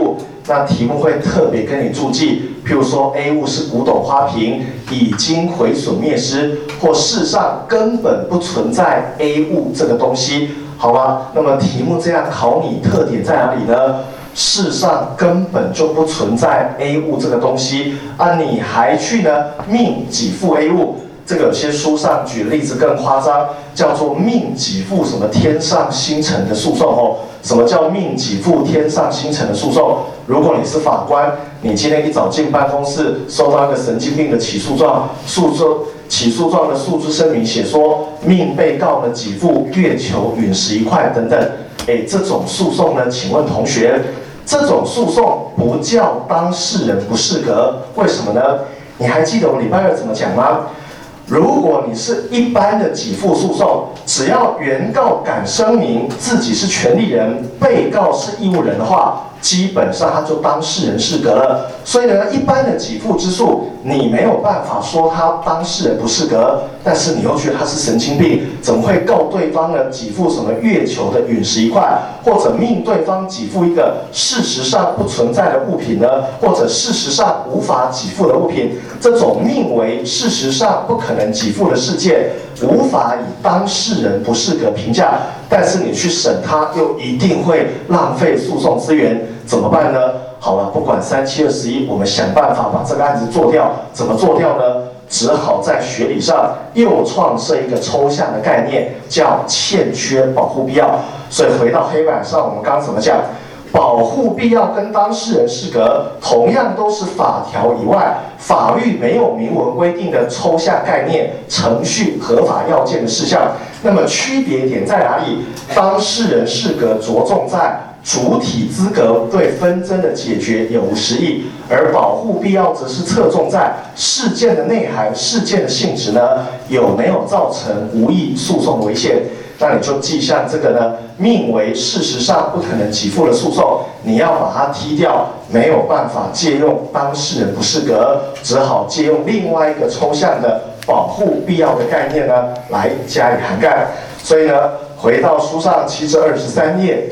那题目会特别跟你注记，譬如说 A 物是古董花瓶，已经毁损灭失，或世上根本不存在 A 物这个东西，好吧？那么题目这样考你，特点在哪里呢？世上根本就不存在 A 物这个东西啊，你还去呢命己负 A 物。这个有些书上举的例子更夸张，叫做命己负什么天上星辰的诉讼哦。什么叫命己负天上星辰的诉讼？如果你是法官，你今天一早进办公室，收到一个神经病的起诉状，起诉状的诉诸声明写说，命被告呢给付月球陨石1块等等。这种诉讼呢，请问同学，这种诉讼不叫当事人不适格，为什么呢？你还记得我礼拜二怎么讲吗？如果你是一般的给付诉讼，只要原告敢声明自己是权利人，被告是义务人的话，基本上他就当事人适格了。所以呢，一般的给付之诉，你没有办法说他当事人不适格，但是你又觉得他是神经病，怎么会告对方呢？给付什么月球的陨石1块，或者命对方给付一个事实上不存在的物品呢？或者事实上无法给付的物品，这种命为事实上不可能给付的事件，无法以当事人不适格评价，但是你去审他，又一定会浪费诉讼资源，怎么办呢？好了，不管3721，我们想办法把这个案子做掉。怎么做掉呢？只好在学理上又创设一个抽象的概念，叫欠缺保护必要。所以回到黑板上，我们刚刚怎么讲？保护必要跟当事人适格，同样都是法条以外，法律没有明文规定的抽象概念、程序合法要件的事项。那么区别点在哪里？当事人适格着重在主体资格对纷争的解决有无实益，而保护必要则是侧重在事件的内涵、事件的性质呢有没有造成无益诉讼危险。那你就记下这个呢，命为事实上不可能给付的诉讼，你要把它踢掉，没有办法借用当事人不适格，只好借用另外一个抽象的保护必要的概念呢来加以涵盖。所以呢，回到书上7至23页。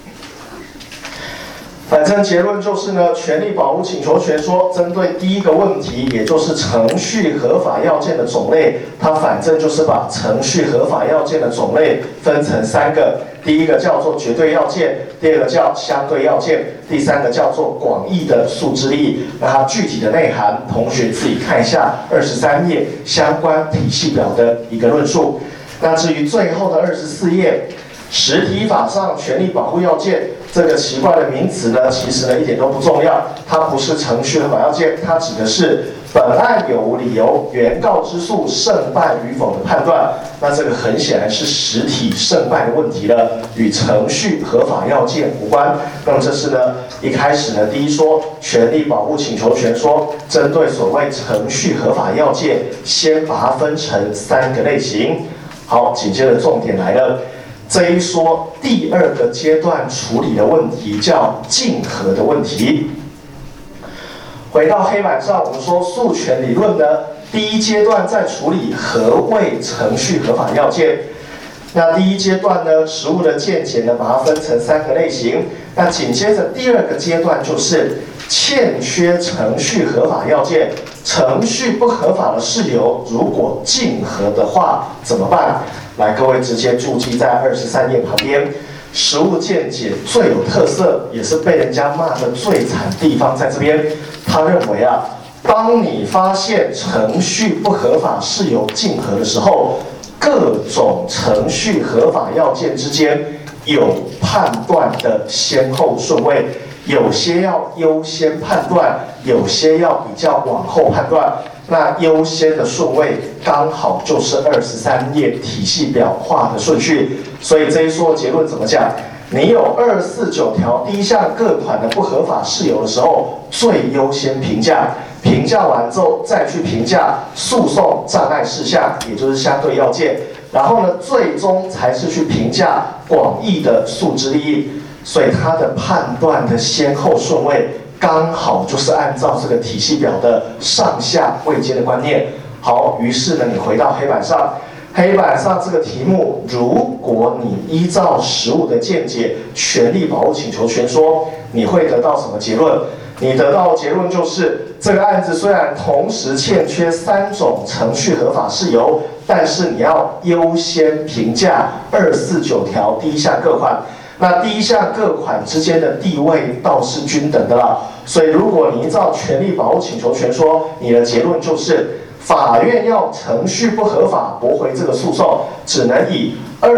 反正结论就是呢，权利保护请求权说，针对第一个问题，也就是程序合法要件的种类，它反正就是把程序合法要件的种类分成3个，第一个叫做绝对要件，第二个叫相对要件，第三个叫做广义的诉之利益。那它具体的内涵，同学自己看一下23页相关体系表的一个论述。那至于最后的24页，实体法上权利保护要件这个奇怪的名词呢，其实呢一点都不重要，它不是程序合法要件，它指的是本案有无理由原告之诉胜败与否的判断。那这个很显然是实体胜败的问题了，与程序合法要件无关。那么这是呢一开始呢第一说权利保护请求权说，针对所谓程序合法要件，先把它分成3个类型。好，紧接着重点来了。这一说第2个阶段处理的问题叫竞合的问题。回到黑板上，我们说诉权理论呢，第一阶段在处理何谓程序合法要件。那第一阶段呢，实务的见解呢，把它分成3个类型。那紧接着第2个阶段就是欠缺程序合法要件，程序不合法的事由，如果竞合的话怎么办？来，各位直接注记在23页旁边。实务见解最有特色，也是被人家骂的最惨的地方在这边。他认为啊，当你发现程序不合法事由竞合的时候，各种程序合法要件之间有判断的先后顺位，有些要优先判断，有些要比较往后判断。那优先的顺位刚好就是23页体系表画的顺序，所以这一说的结论怎么讲？你有249条第一项各款的不合法事由的时候，最优先评价，评价完之后再去评价诉讼障碍事项，也就是相对要件，然后呢，最终才是去评价广义的诉之利益，所以它的判断的先后顺位刚好就是按照这个体系表的上下位阶的观念。好，于是呢，你回到黑板上， 黑板上这个题目，如果你依照实务的见解，权利保护请求权说，你会得到什么结论？你得到的结论就是，这个案子虽然同时欠缺3种程序合法事由，但是你要优先评价249条第1项各款。那第1项各款之间的地位倒是均等的啦。所以，如果你依照权利保护请求权说，你的结论就是。法院要程序不合法驳回这个诉讼，只能以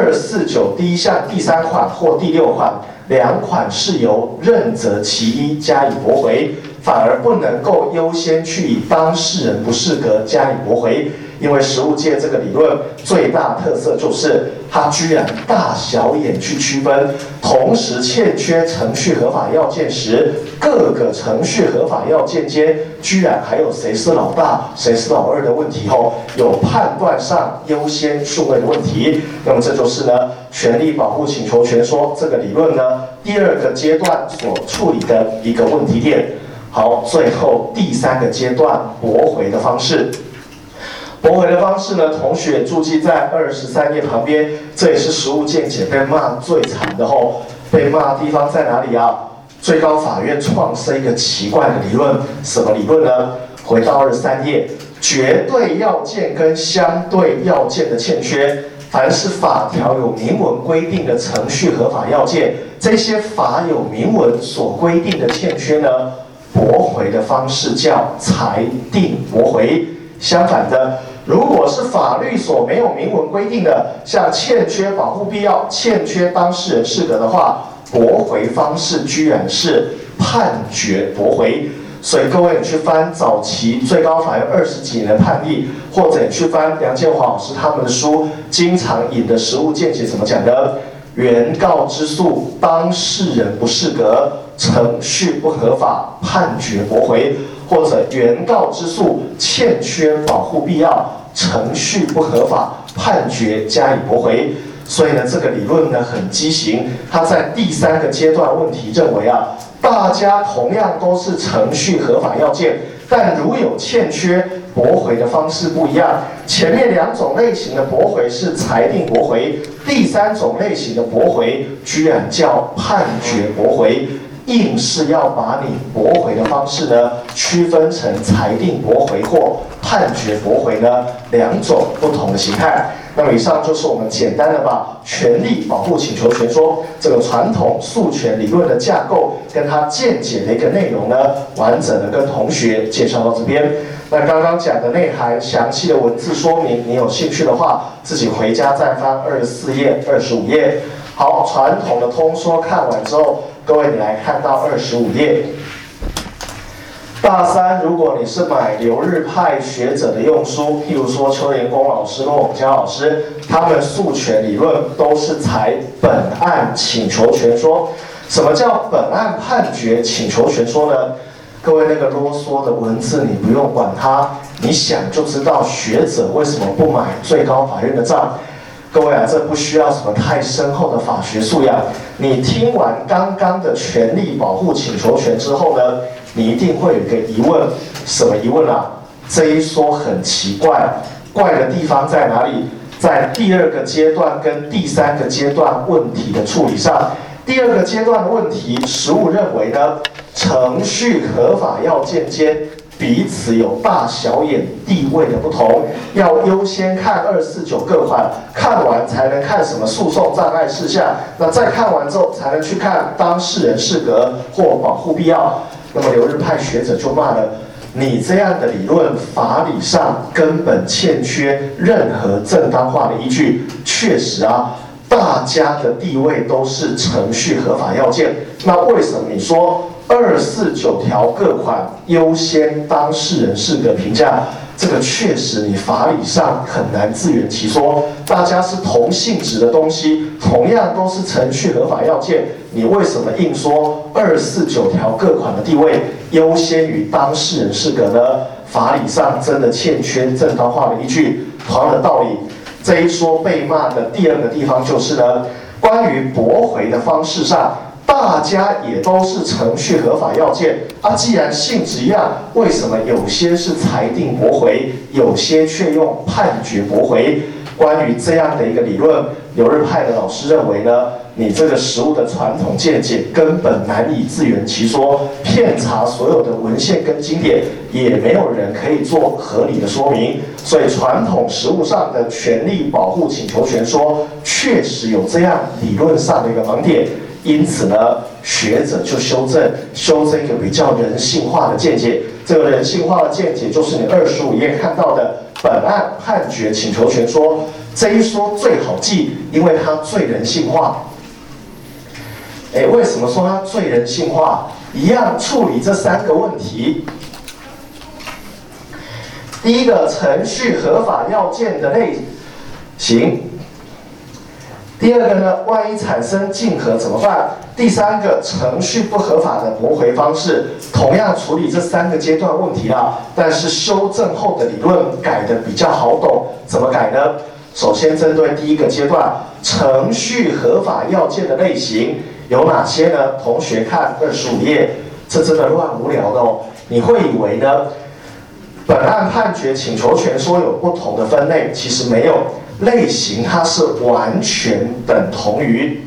249第1项第3款或第6款2款事由任择其一加以驳回，反而不能够优先去以当事人不适格加以驳回。因为实务界这个理论最大特色就是，它居然大小眼去区分同时欠缺程序合法要件时，各个程序合法要件间居然还有谁是老大、谁是老二的问题哦，有判断上优先顺位的问题。那么这就是呢，权利保护请求权说这个理论呢第2个阶段所处理的一个问题点。好，最后第3个阶段驳回的方式。驳回的方式呢，同学注记在23页旁边，这也是实务见解被骂最惨的吼。被骂的地方在哪里啊？最高法院创生一个奇怪的理论，什么理论呢？回到23页，绝对要件跟相对要件的欠缺，凡是法条有明文规定的程序合法要件，这些法有明文所规定的欠缺呢，驳回的方式叫裁定驳回。相反的，如果是法律所没有明文规定的，像欠缺保护必要、欠缺当事人适格的话，驳回方式居然是判决驳回。所以各位，你去翻早期最高法院20几年的判例，或者你去翻梁建华老师他们的书，经常引的实务见解怎么讲的？原告之诉，当事人不适格，程序不合法，判决驳回。或者原告之诉欠缺保护必要，程序不合法，判决加以驳回。所以呢，这个理论呢很畸形。它在第3个阶段问题认为啊，大家同样都是程序合法要件，但如有欠缺，驳回的方式不一样。前面2种类型的驳回是裁定驳回，第3种类型的驳回居然叫判决驳回。硬是要把你驳回的方式呢区分成裁定驳回或判决驳回呢2种不同的形态。那么以上就是我们简单的把权利保护请求权说这个传统诉权理论的架构跟它见解的一个内容呢，完整的跟同学介绍到这边。那刚刚讲的内涵详细的文字说明，你有兴趣的话，自己回家再翻24页、25页。好，传统的通说看完之后，各位你来看到25页。大3，如果你是买留日派学者的用书，譬如说邱连功老师、骆永嘉老师，他们诉权理论都是采本案请求权说。什么叫本案判决请求权说呢？各位那个啰嗦的文字你不用管它，你想就知道学者为什么不买最高法院的账。各位啊，这不需要什么太深厚的法学素养。你听完刚刚的权利保护请求权之后呢，你一定会有一个疑问，什么疑问啊？这一说很奇怪，怪的地方在哪里？在第2个阶段跟第3个阶段问题的处理上。第2个阶段的问题，实务认为呢，程序合法要件间彼此有大小眼地位的不同，要优先看249各款，看完才能看什么诉讼障碍事项，那再看完之后才能去看当事人适格或保护必要。那么留日派学者就骂了，你这样的理论法理上根本欠缺任何正当化的依据。确实啊，大家的地位都是程序合法要件，那为什么你说249条各款优先当事人适格评价？这个确实你法理上很难自圆其说。大家是同性质的东西，同样都是程序合法要件，你为什么硬说249条各款的地位优先于当事人适格呢？法理上真的欠缺正当化的依据。同样的道理，这一说被骂的第2个地方就是呢，关于驳回的方式上，大家也都是程序合法要件啊，既然性质一样，为什么有些是裁定驳回，有些却用判决驳回？ 关于这样的一个理论，留日派的老师认为呢，你这个实务的传统见解根本难以自圆其说，遍查所有的文献跟经典，也没有人可以做合理的说明。所以传统实务上的权利保护请求权说，确实有这样理论上的一个盲点。因此呢，学者就修正一个比较人性化的见解。这个人性化的见解就是你25页看到的本案判决请求权说，这一说最好记，因为它最人性化。为什么说它最人性化？一样处理这3个问题。第一个，程序合法要件的类型。第二个呢，万一产生竞合怎么办？第三个，程序不合法的驳回方式，同样处理这3个阶段问题啦。但是修正后的理论改得比较好懂，怎么改呢？首先针对第一个阶段，程序合法要件的类型有哪些呢？同学看25页，这真的乱无聊的哦。你会以为呢，本案判决请求权说有不同的分类，其实没有。类型它是完全等同于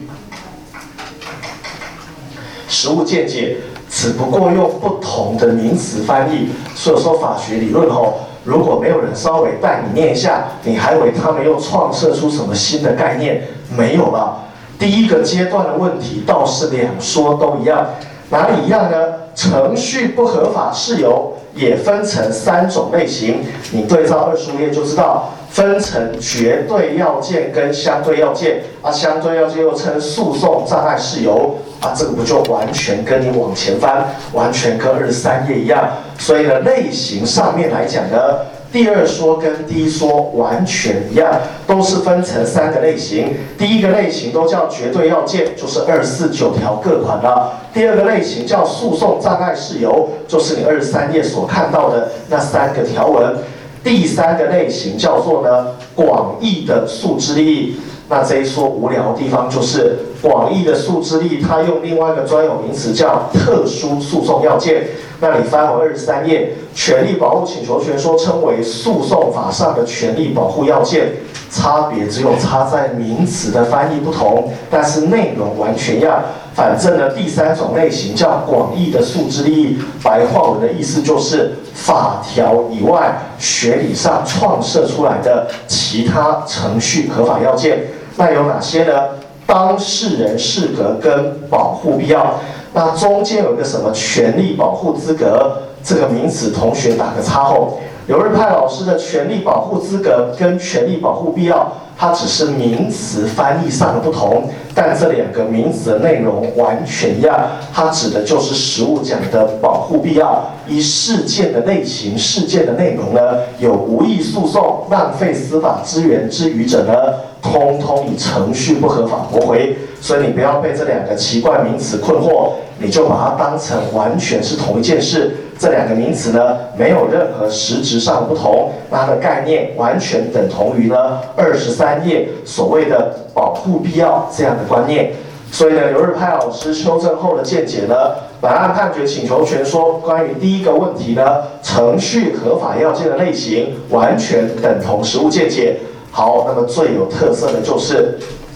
实务见解，只不过用不同的名词翻译。所以说法学理论如果没有人稍微带你念一下，你还以为他们又创设出什么新的概念？没有了。第一个阶段的问题倒是两说都一样，哪里一样呢？程序不合法事由也分成3种类型，你对照25页就知道。分成绝对要件跟相对要件相对要件又称诉讼障碍事由这个不就完全跟你往前翻，完全跟23页一样。所以呢，类型上面来讲呢，第2说跟第1说完全一样，都是分成3个类型。第一个类型都叫绝对要件，就是249条各款了。第2个类型叫诉讼障碍事由，就是你23页所看到的那3个条文。第3个类型叫做呢广义的诉之利益。那这一说无聊的地方就是广义的诉之利益，它用另外一个专有名词叫特殊诉讼要件。那你翻回23页，权利保护请求权说称为诉讼法上的权利保护要件，差别只有差在名词的翻译不同，但是内容完全一样。反正呢，第3种类型叫广义的诉之利益，白话文的意思就是法条以外学理上创设出来的其他程序合法要件。那有哪些呢？当事人适格跟保护必要。那中间有一个什么权利保护资格，这个名词同学打个叉后。留日派老师的权利保护资格跟权利保护必要，它只是名词翻译上的不同，但这2个名词的内容完全一样。它指的就是实务讲的保护必要。依事件的类型、事件的内容呢，有无意诉讼、浪费司法资源之余者呢，通通以程序不合法驳回。所以你不要被这2个奇怪名词困惑，你就把它当成完全是同一件事。这2个名词呢，没有任何实质上的不同，那它的概念完全等同于呢23页所谓的保护必要这样的观念。所以呢，留日派老师修正后的见解呢，本案判决请求权说关于第1个问题呢，程序合法要件的类型完全等同实务见解。好，那么最有特色的就是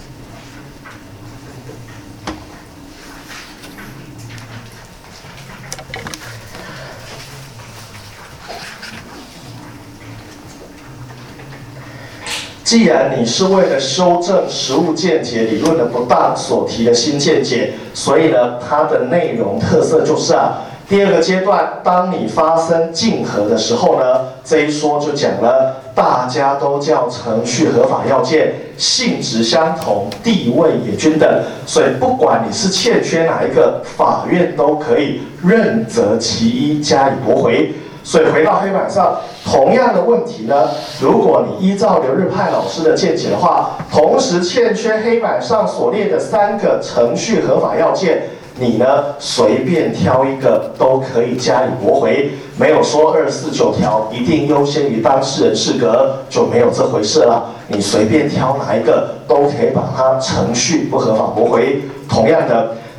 既然你是为了修正实务见解理论的不当所提的新见解，所以呢，它的内容特色就是第2个阶段，当你发生竞合的时候呢，这一说就讲了，大家都叫程序合法要件，性质相同，地位也均等，所以不管你是欠缺哪一个，法院都可以任择其一加以驳回。所以回到黑板上，同样的问题呢，如果你依照留日派老师的见解的话，同时欠缺黑板上所列的3个程序合法要件，你呢随便挑一个都可以加以驳回，没有说249条一定优先于当事人适格，就没有这回事了。你随便挑哪一个都可以把它程序不合法驳回。同样的，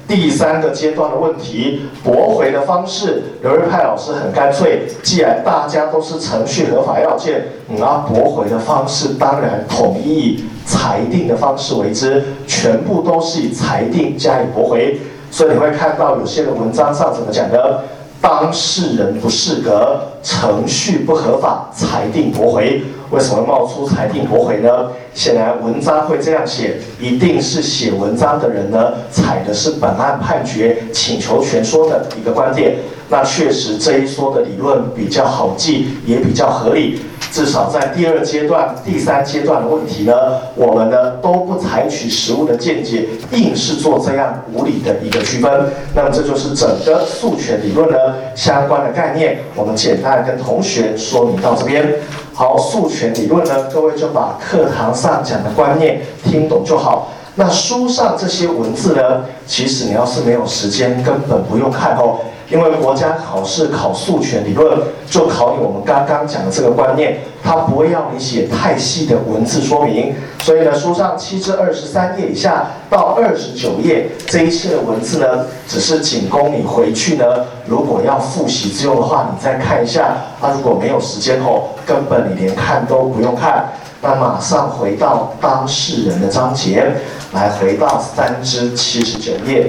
第3个阶段的问题，驳回的方式，刘瑞派老师很干脆，既然大家都是程序合法要件，那驳回的方式当然统一以裁定的方式为之，全部都是以裁定加以驳回。所以你会看到有些的文章上怎么讲呢？当事人不适格，程序不合法，裁定驳回。为什么会冒出裁定驳回呢？显然文章会这样写，一定是写文章的人呢采的是本案判决请求权说的一个观点。那确实这一说的理论比较好记，也比较合理。至少在第2阶段、第3阶段的问题呢，我们呢都不采取实务的见解，硬是做这样无理的一个区分。那么这就是整个诉权理论呢相关的概念，我们简单跟同学说明到这边。好，诉权理论呢，各位就把课堂上讲的观念听懂就好。那书上这些文字呢，其实你要是没有时间，根本不用看哦。因为国家考试考诉权理论，就考你我们刚刚讲的这个观念，它不会要你写太细的文字说明。所以呢，书上7至23页以下到29页这一切的文字呢，只是仅供你回去呢，如果要复习之用的话，你再看一下。如果没有时间哦，根本你连看都不用看。那马上回到当事人的章节，来回到3至79页。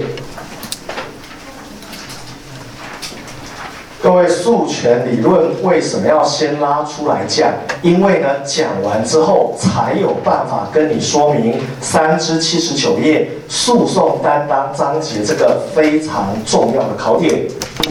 各位，诉权理论为什么要先拉出来讲？因为呢，讲完之后才有办法跟你说明3至79页诉讼担当章节这个非常重要的考点。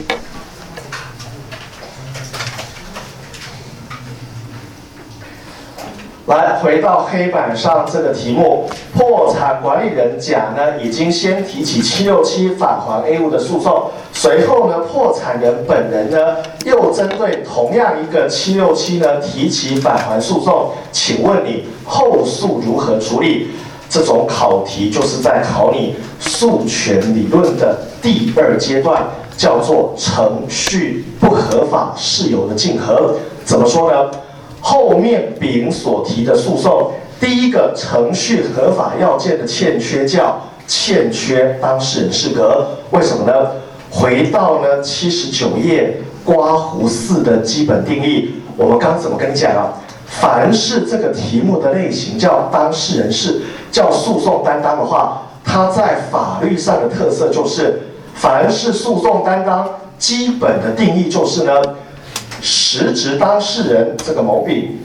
来，回到黑板上这个题目，破产管理人甲呢已经先提起767返还 A 物的诉讼，随后呢，破产人本人呢又针对同样一个767呢提起返还诉讼，请问你后诉如何处理？这种考题就是在考你诉权理论的第2阶段，叫做程序不合法事由的竞合。怎么说呢？后面丙所提的诉讼，第一个程序合法要件的欠缺叫欠缺当事人适格。为什么呢？回到呢79页刮胡4的基本定义，我们刚怎么跟你讲啊？凡是这个题目的类型叫当事人是叫诉讼担当的话，它在法律上的特色就是，凡是诉讼担当基本的定义就是呢，实质当事人这个某丙，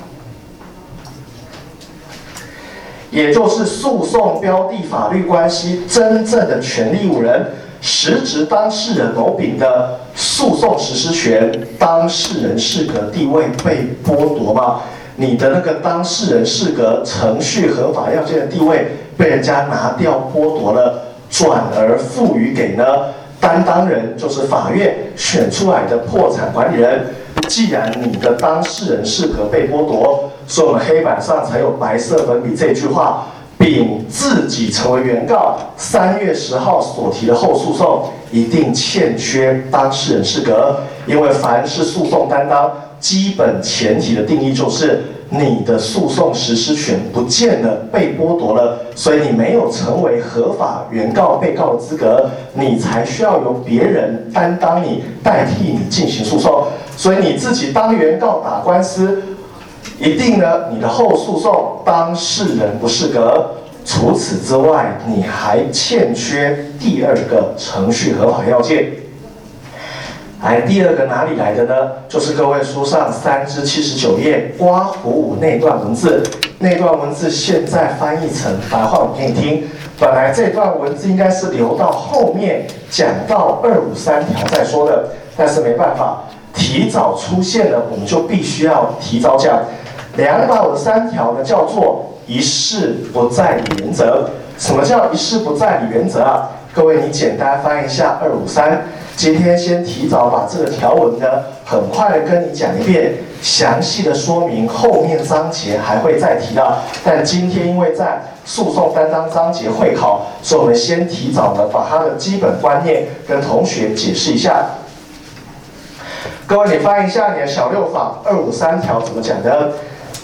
也就是诉讼标的法律关系真正的权利义务人，实质当事人某丙的诉讼实施权、当事人适格地位被剥夺吗？你的那个当事人适格程序合法要件的地位被人家拿掉剥夺了，转而赋予给呢担当人，就是法院选出来的破产管理人。既然你的当事人适格被剥夺，所以我们黑板上才有白色粉笔这句话：丙自己成为原告，3月10号所提的后诉讼一定欠缺当事人适格，因为凡是诉讼担当，基本前提的定义就是你的诉讼实施权不见了，被剥夺了，所以你没有成为合法原告、被告的资格，你才需要由别人担当你，代替你进行诉讼。所以你自己当原告打官司，一定呢，你的后诉讼当事人不适格。除此之外，你还欠缺第2个程序合法要件。第2个哪里来的呢？就是各位书上3至79页刮胡5那段文字。那段文字现在翻译成白话文给你听。本来这段文字应该是留到后面讲到253条再说的，但是没办法。提早出现了，我们就必须要提早讲。253条呢，叫做一事不再理原则。什么叫一事不再理原则啊？各位，你简单翻一下253。今天先提早把这个条文呢，很快的跟你讲一遍，详细的说明后面章节还会再提到。但今天因为在诉讼担当章节会考，所以我们先提早的把它的基本观念跟同学解释一下。各位，你翻一下你的小六法253条怎么讲的？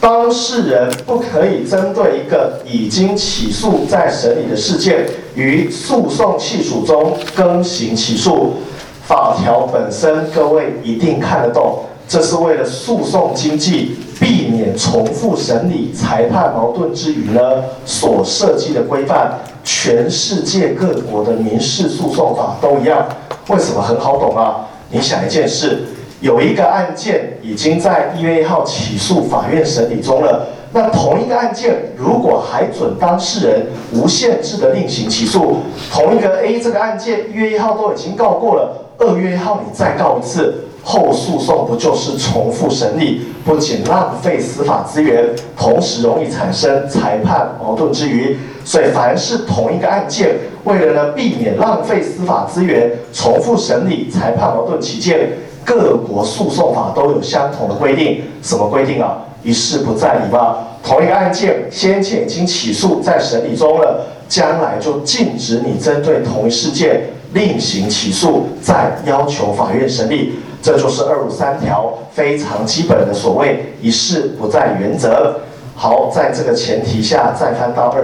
当事人不可以针对一个已经起诉在审理的事件，于诉讼契属中更行起诉。法条本身，各位一定看得懂，这是为了诉讼经济，避免重复审理裁判矛盾之余呢，所设计的规范。全世界各国的民事诉讼法都一样。为什么很好懂啊？你想一件事。有一个案件已经在1月1号起诉法院审理中了，那同一个案件如果还准当事人无限制的另行起诉，同一个 A 这个案件1月1号都已经告过了，2月1号你再告一次，后诉讼不就是重复审理？不仅浪费司法资源，同时容易产生裁判矛盾之余。所以凡是同一个案件，为了呢避免浪费司法资源，重复审理裁判矛盾起见，各国诉讼法都有相同的规定。什么规定啊？一事不再理嘛。同一个案件先前已经起诉在审理中了，将来就禁止你针对同一事件另行起诉，再要求法院审理。这就是253条非常基本的所谓一事不再原则。好，在这个前提下，再翻到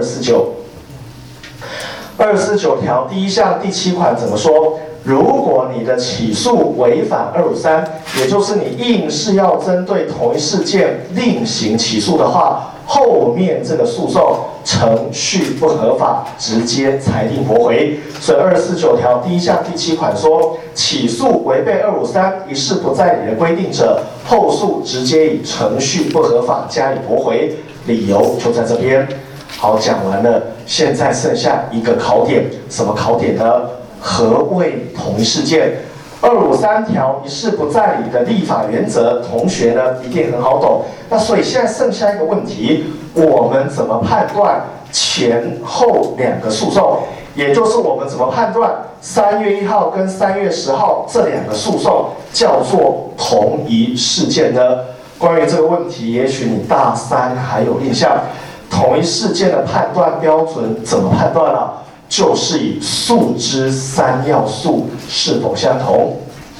249。249条第1项第7款怎么说？如果你的起诉违反253，也就是你硬是要针对同一事件另行起诉的话，后面这个诉讼程序不合法，直接裁定驳回。所以249条第1项第7款说，起诉违背253一事不再理的规定者，后诉直接以程序不合法加以驳回。理由就在这边。好，讲完了，现在剩下一个考点，什么考点呢？何谓同一事件？253条一事不再理的立法原则，同学呢一定很好懂。那所以现在剩下一个问题，我们怎么判断前后2个诉讼？也就是我们怎么判断3月1号跟3月10号这2个诉讼叫做同一事件呢？关于这个问题，也许你大3还有印象。同一事件的判断标准怎么判断呢？就是以诉之3要素是否相同。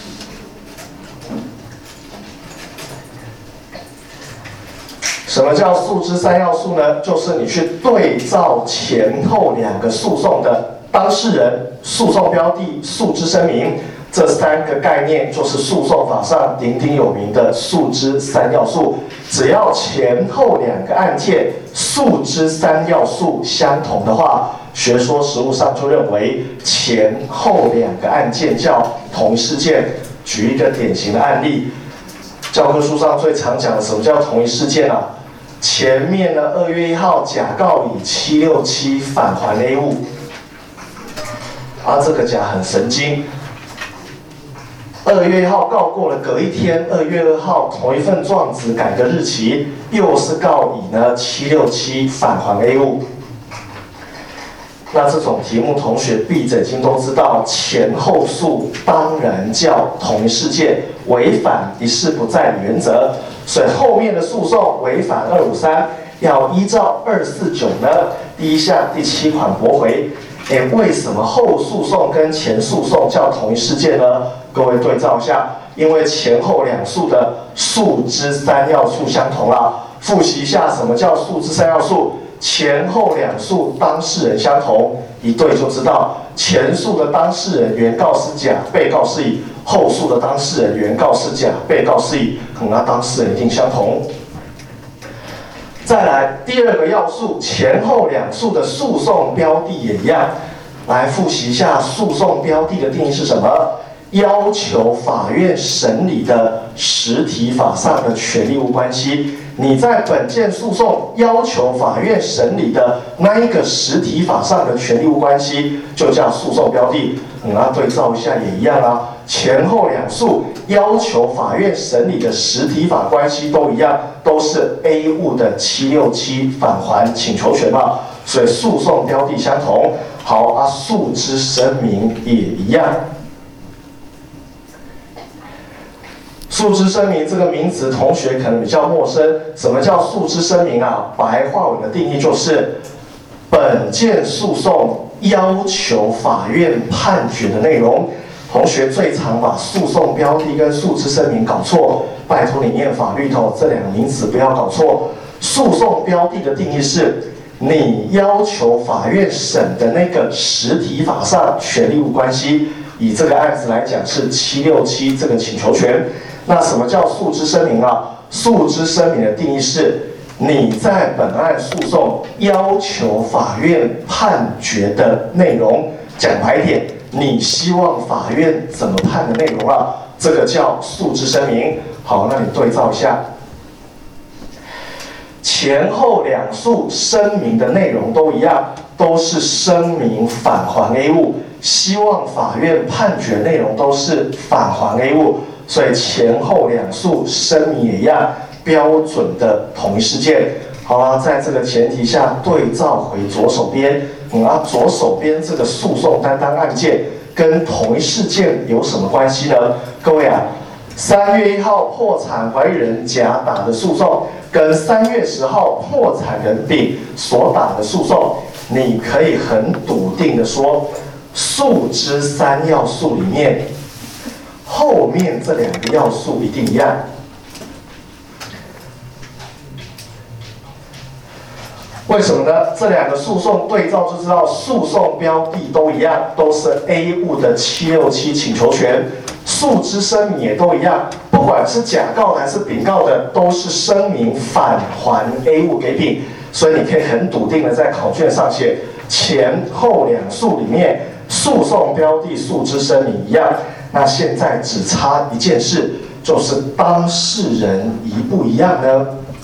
什么叫诉之3要素呢？就是你去对照前后2个诉讼的当事人、诉讼标的、诉之声明。这3个概念就是诉讼法上鼎鼎有名的诉之3要素。只要前后2个案件诉之3要素相同的话，学说实务上就认为前后2个案件叫同一事件。举一个典型的案例，教科书上最常讲的什么叫同一事件啊？前面呢2月1号甲告乙767返还 A 物，这个甲很神经。2月1号告过了，隔一天2月2号同一份状子改个日期，又是告乙呢767返还 A 物。那这种题目，同学闭着眼睛都知道，前后诉当然叫同一事件，违反一事不再理原则，所以后面的诉讼违反253，要依照249呢第1项第7款驳回。为什么后诉讼跟前诉讼叫同一事件呢？各位对照一下，因为前后2诉的诉之3要素相同啦。复习一下什么叫诉之3要素？前后2诉当事人相同，一对就知道。前诉的当事人原告是甲，被告是乙；后诉的当事人原告是甲，被告是乙，那当事人一定相同。再来第2个要素，前后2诉的诉讼标的也一样。来复习一下诉讼标的的定义是什么？要求法院审理的实体法上的权利物关系。你在本件诉讼要求法院审理的那一个实体法上的权利物关系，就叫诉讼标的。对照一下也一样啊。前后2诉要求法院审理的实体法关系都一样，都是 A 物的767返还请求权嘛，所以诉讼标的相同。好诉之声明也一样。诉之声明这个名词，同学可能比较陌生。什么叫诉之声明啊？白话文的定义就是，本件诉讼要求法院判决的内容。同学最常把诉讼标的跟诉之声明搞错，拜托你念法律头，这2个名词不要搞错。 诉讼标的的定义是你要求法院审的那个实体法上权利物关系。以这个案子来讲是767这个请求权。那什么叫诉之声明啊？诉之声明的定义是你在本案诉讼要求法院判决的内容。讲白点，你希望法院怎么判的内容啊？这个叫诉之声明。好，那你对照一下，前后两诉声明的内容都一样，都是声明返还 A 物，希望法院判决内容都是返还 A 物，所以前后两诉声明也一样，标准的同一事件。好了，在这个前提下，对照回左手边，左手边这个诉讼担当案件跟同一事件有什么关系呢？各位啊，3月1号破产怀疑人甲打的诉讼，跟3月10号破产人丙所打的诉讼，你可以很笃定的说，诉之3要素里面，后面这2个要素一定一样。为什么呢？这2个诉讼对照就知道，诉讼标的都一样，都是 A 物的767请求权，诉之声明也都一样，不管是甲告的还是丙告的，都是声明返还 A 物给丙，所以你可以很笃定的在考卷上写前后两诉里面，诉讼标的诉之声明一样。那现在只差一件事，就是当事人一不一样呢？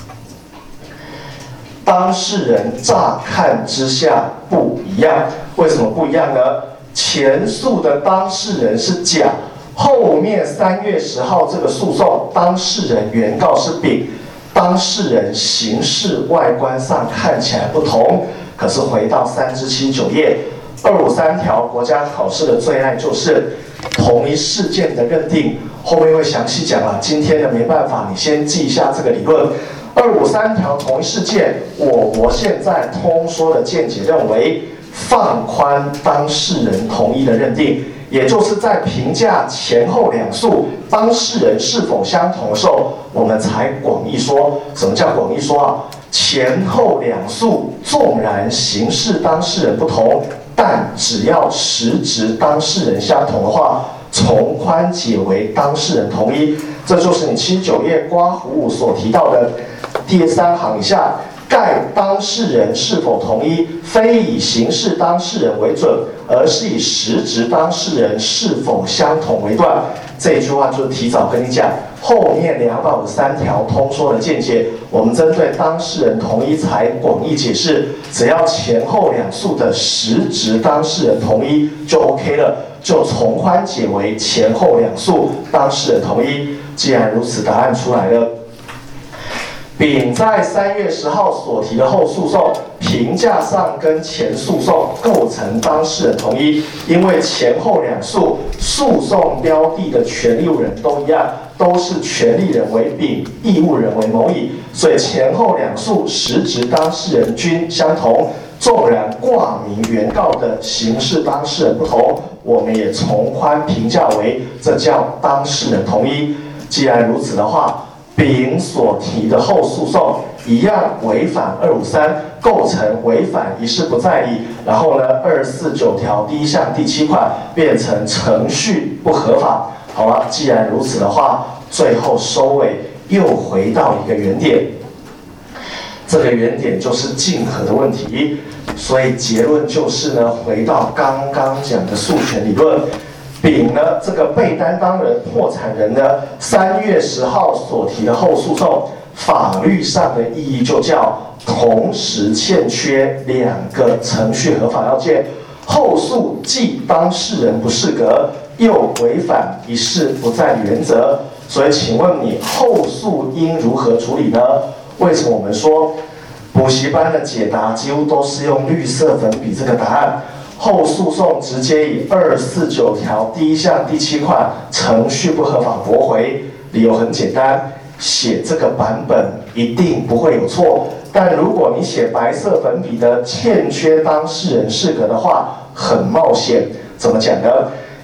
当事人乍看之下不一样，为什么不一样呢？前诉的当事人是甲，后面3月10号这个诉讼当事人原告是丙，当事人形式外观上看起来不同，可是回到3至79页253条，国家考试的最爱就是同一事件的认定，后面会详细讲了，今天的没办法，你先记一下这个理论。253条同一事件，我国现在通说的见解认为，放宽当事人同意的认定，也就是在评价前后两诉当事人是否相同的时候，我们才广义说。什么叫广义说啊？前后两诉纵然形式当事人不同，但只要实质当事人相同的话，从宽解为当事人同意。这就是你79页刮胡5所提到的第3行以下，盖当事人是否同意，非以形式当事人为准，而是以实质当事人是否相同为断。这句话就是提早跟你讲，后面253条通说的见解，我们针对当事人同意才广义解释，只要前后两诉的实质当事人同意就 OK 了，就从宽解为前后两诉当事人同意。既然如此，答案出来了。丙在3月10号所提的后诉讼评价上跟前诉讼构成当事人同意，因为前后两诉诉讼标的的权利人都一样，都是权利人为丙，义务人为某乙，所以前后两诉实质当事人均相同。纵然挂名原告的形式当事人不同，我们也从宽评价为这叫当事人同意。既然如此的话，丙所提的后诉讼一样违反253，构成违反一事不再理，然后呢249条第1项第7款变成程序不合法。好了，既然如此的话，最后收尾又回到一个原点，这个原点就是竞合的问题，所以结论就是呢，回到刚刚讲的诉权理论。丙呢，这个被担当人破产人呢，3月10号所提的后诉讼，法律上的意义就叫同时欠缺2个程序合法要件，后诉既当事人不适格，又违反一事不再理原则。所以，请问你后诉应如何处理呢？为什么我们说补习班的解答几乎都是用绿色粉笔这个答案？后诉讼直接以249条第1项第7款程序不合法驳回，理由很简单，写这个版本一定不会有错。但如果你写白色粉笔的欠缺当事人适格的话，很冒险。怎么讲呢？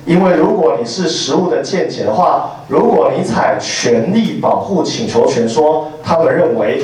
因为如果你是实务的见解的话，如果你采权利保护请求权说，他们认为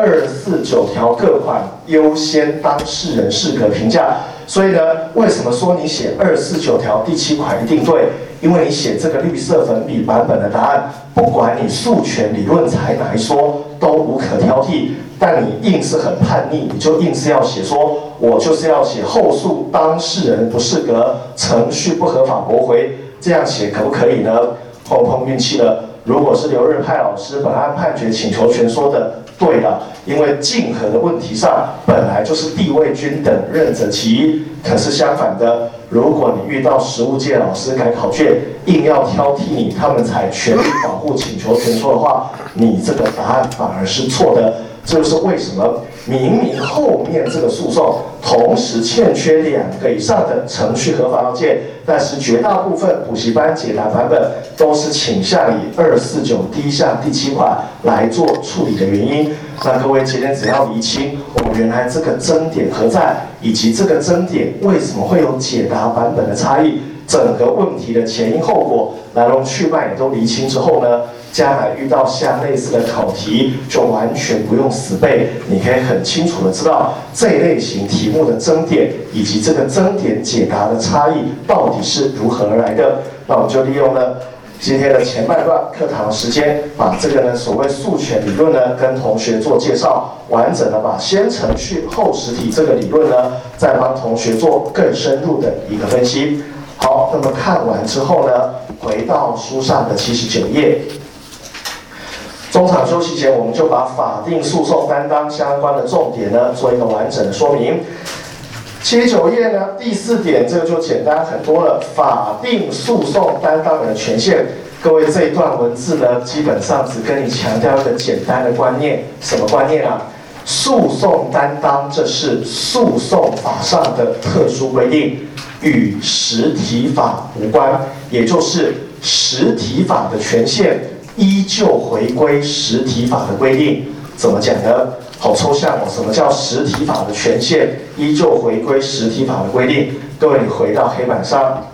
249条各款优先当事人适格评价。所以呢，为什么说你写249条第7款一定对？因为你写这个绿色粉笔版本的答案，不管你诉权理论采哪一说，都无可挑剔。但你硬是很叛逆，你就硬是要写说，我就是要写后诉当事人不适格，程序不合法驳回，这样写可不可以呢？碰碰运气了。如果是刘日派老师本案判决请求权说的对了，因为竞合的问题上本来就是地位均等，任择其一。可是相反的，如果你遇到实务界老师改考卷，硬要挑剔你他们采权利保护请求权说的话，你这个答案反而是错的。这就是为什么明明后面这个诉讼同时欠缺2个以上的程序合法要件，但是绝大部分补习班解答版本都是倾向以249第1项第7款来做处理的原因。那各位今天只要厘清我们原来这个争点何在，以及这个争点为什么会有解答版本的差异，整个问题的前因后果、来龙去脉也都厘清之后呢，将来遇到像类似的考题，就完全不用死背，你可以很清楚的知道这一类型题目的争点，以及这个争点解答的差异到底是如何而来的。那我们就利用呢今天的前半段课堂时间，把这个呢所谓诉权理论呢跟同学做介绍，完整的把先程序后实体这个理论呢，再帮同学做更深入的一个分析。好，那么看完之后呢，回到书上的79页。中场休息前，我们就把法定诉讼担当相关的重点呢，做一个完整的说明。79页呢，第4点，这个就简单很多了。法定诉讼担当人的权限，各位这一段文字呢，基本上只跟你强调一个简单的观念，什么观念啊？诉讼担当，这是诉讼法上的特殊规定，与实体法无关，也就是实体法的权限依旧回归实体法的规定。怎么讲呢？好抽象哦！什么叫实体法的权限依旧回归实体法的规定？各位，你回到黑板上，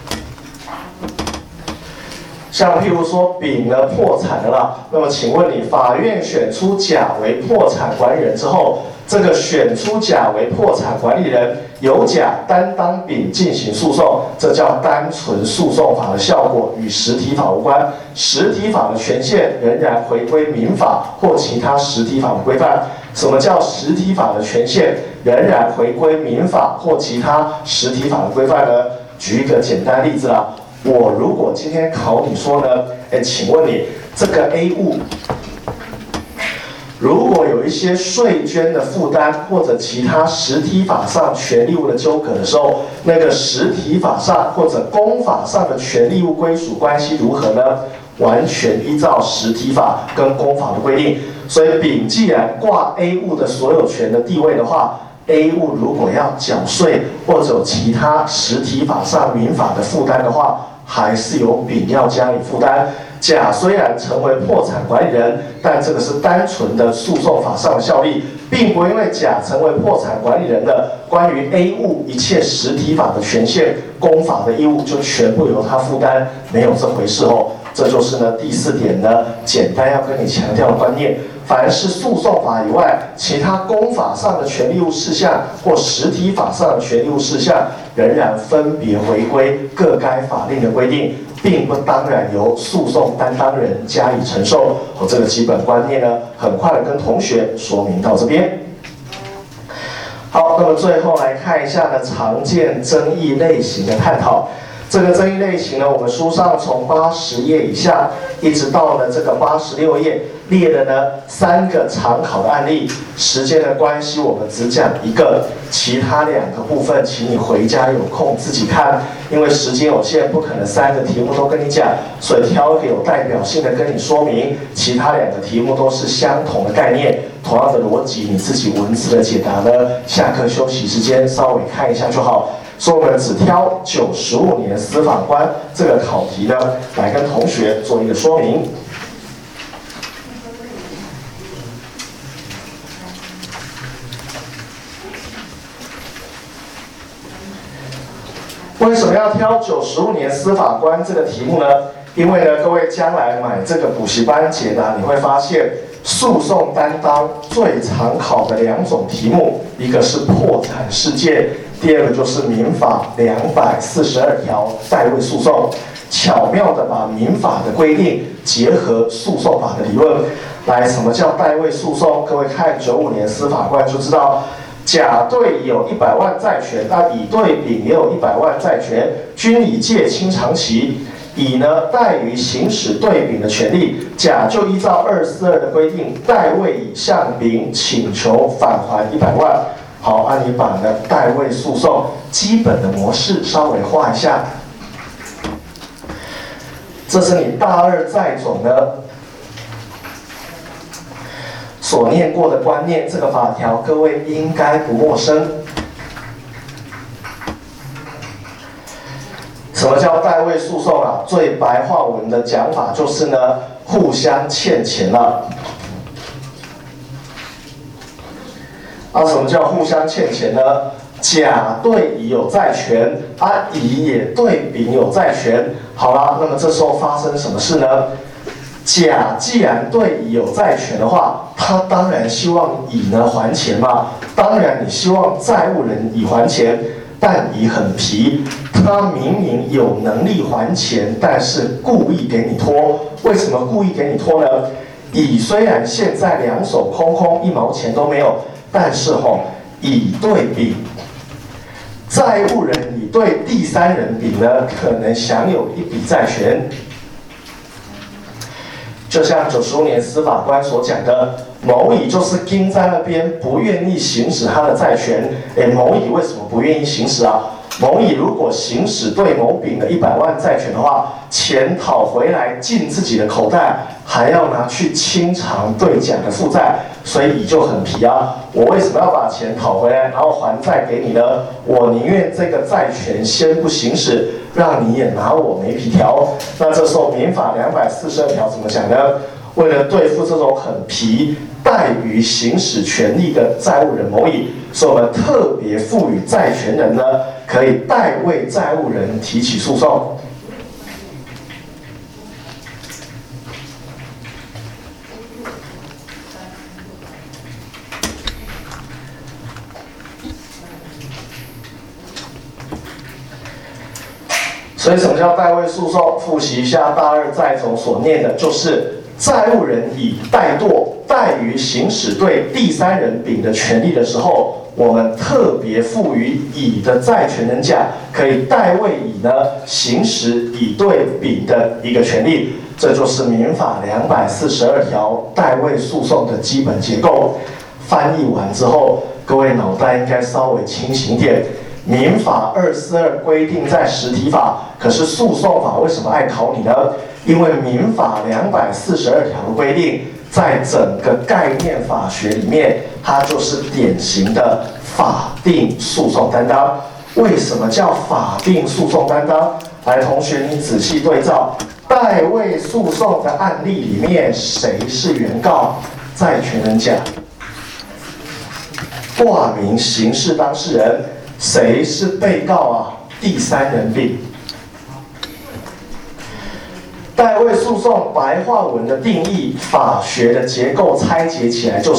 像譬如说丙呢破产了啦，那么请问你，法院选出甲为破产管理人之后，这个选出甲为破产管理人，由甲担当丙进行诉讼，这叫单纯诉讼法的效果，与实体法无关。实体法的权限仍然回归民法或其他实体法的规范。什么叫实体法的权限仍然回归民法或其他实体法的规范呢？举一个简单例子啦，我如果今天考你说呢，请问你这个 A 物，如果有一些税捐的负担或者其他实体法上权利物的纠葛的时候，那个实体法上或者公法上的权利物归属关系如何呢？完全依照实体法跟公法的规定。所以丙既然挂 A 物的所有权的地位的话， A 物如果要缴税或者有其他实体法上民法的负担的话，还是由丙要加以负担。甲虽然成为破产管理人，但这个是单纯的诉讼法上的效力，并不因为甲成为破产管理人的关于 A 物一切实体法的权限、公法的义务就全部由他负担，没有这回事哦。这就是呢第4点呢，简单要跟你强调的观念。凡是诉讼法以外，其他公法上的权利物事项或实体法上的权利物事项，仍然分别回归各该法令的规定，并不当然由诉讼担当人加以承受。这个基本观念呢，很快的跟同学说明到这边。好，那么最后来看一下呢，常见争议类型的探讨。这个争议类型呢，我们书上从80页以下一直到呢这个86页列的呢3个常考的案例。时间的关系，我们只讲一个，其他2个部分请你回家有空自己看，因为时间有限，不可能3个题目都跟你讲，所以挑一个有代表性的跟你说明。其他2个题目都是相同的概念，同样的逻辑，你自己文字的解答呢，下课休息时间稍微看一下就好。所以我们只挑95年司法官这个考题呢，来跟同学做一个说明。为什么么要挑95年司法官这个题目呢？因为呢，各位将来买这个补习班解答，你会发现诉讼担当最常考的2种题目，一个是破产事件，第二个就是民法242条代位诉讼。巧妙的把民法的规定结合诉讼法的理论。来，什么叫代位诉讼？各位看95年司法官就知道。甲对乙有100万债权，那乙对丙也有100万债权，均已借清偿期。乙呢怠于行使对丙的权利，甲就依照242的规定，代位乙向丙请求返还100万。好，按你把呢代位诉讼基本的模式稍微画一下。这是你大2在总呢所念过的观念，这个法条各位应该不陌生。什么叫代位诉讼啊？最白话文的讲法就是呢，互相欠钱了。什么叫互相欠钱呢？甲对乙有债权，乙也对丙有债权。好啦，那么这时候发生什么事呢？甲既然对乙有债权的话，他当然希望乙呢还钱嘛。当然你希望债务人乙还钱，但乙很皮，他明明有能力还钱，但是故意给你拖。为什么故意给你拖呢？乙虽然现在2手空空，1毛钱都没有，但是乙对丙，债务人乙对第3人丙呢，可能享有一笔债权。就像95年司法官所讲的，某乙就是盯在那边，不愿意行使他的债权。某乙为什么不愿意行使啊？某乙如果行使对某丙的100万债权的话，钱讨回来进自己的口袋，还要拿去清偿对甲的负债，所以乙就很皮啊。我为什么要把钱讨回来，然后还债给你呢？我宁愿这个债权先不行使，让你也拿我没皮条。那这时候民法242条怎么讲呢？为了对付这种很皮、怠于行使权利的债务人某乙，所以我们特别赋予债权人呢，可以代为债务人提起诉讼。所以什么叫代位诉讼？复习一下大2在总所念的，就是债务人乙怠于行使对第3人丙的权利的时候，我们特别赋予乙的债权人甲可以代为乙呢行使乙对丙的一个权利。这就是民法242条代位诉讼的基本结构。翻译完之后，各位脑袋应该稍微清醒一点。民法242规定在实体法，可是诉讼法为什么爱考你呢？因为民法242条的规定，在整个概念法学里面，它就是典型的法定诉讼担当。为什么叫法定诉讼担当？来，同学你仔细对照代位诉讼的案例里面，谁是原告？债权人甲，挂名刑事当事人。谁是被告啊？第3人丙。代位诉讼白话文的定义，法学的结构拆解起来就是：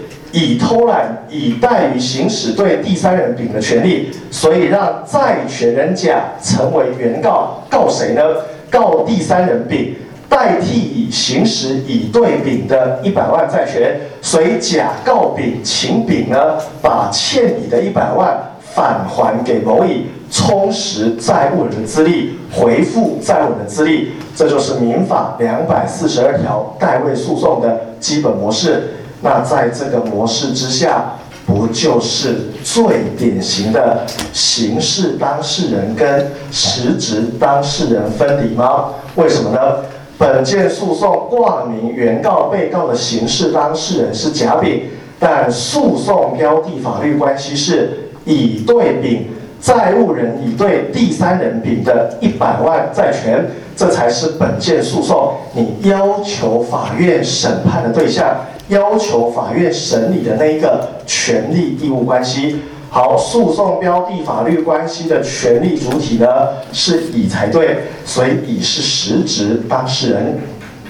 乙偷懒，乙怠于行使对第3人丙的权利，所以让债权人甲成为原告，告谁呢？告第3人丙，代替乙行使乙对丙的100万债权，所以甲告丙，请丙呢把欠乙的100万。返还给某乙，充实债务人的资历，回复债务人的资历，这就是民法242条代位诉讼的基本模式。那在这个模式之下，不就是最典型的刑事当事人跟实质当事人分离吗？为什么呢？本件诉讼挂名原告、被告的刑事当事人是甲丙，但诉讼标的法律关系是乙对丙，债务人乙对第3人丙的100万债权，这才是本件诉讼你要求法院审判的对象，要求法院审理的那一个权利义务关系。 好，诉讼标的法律关系的权利主体呢是乙才对，所以乙是实质当事人。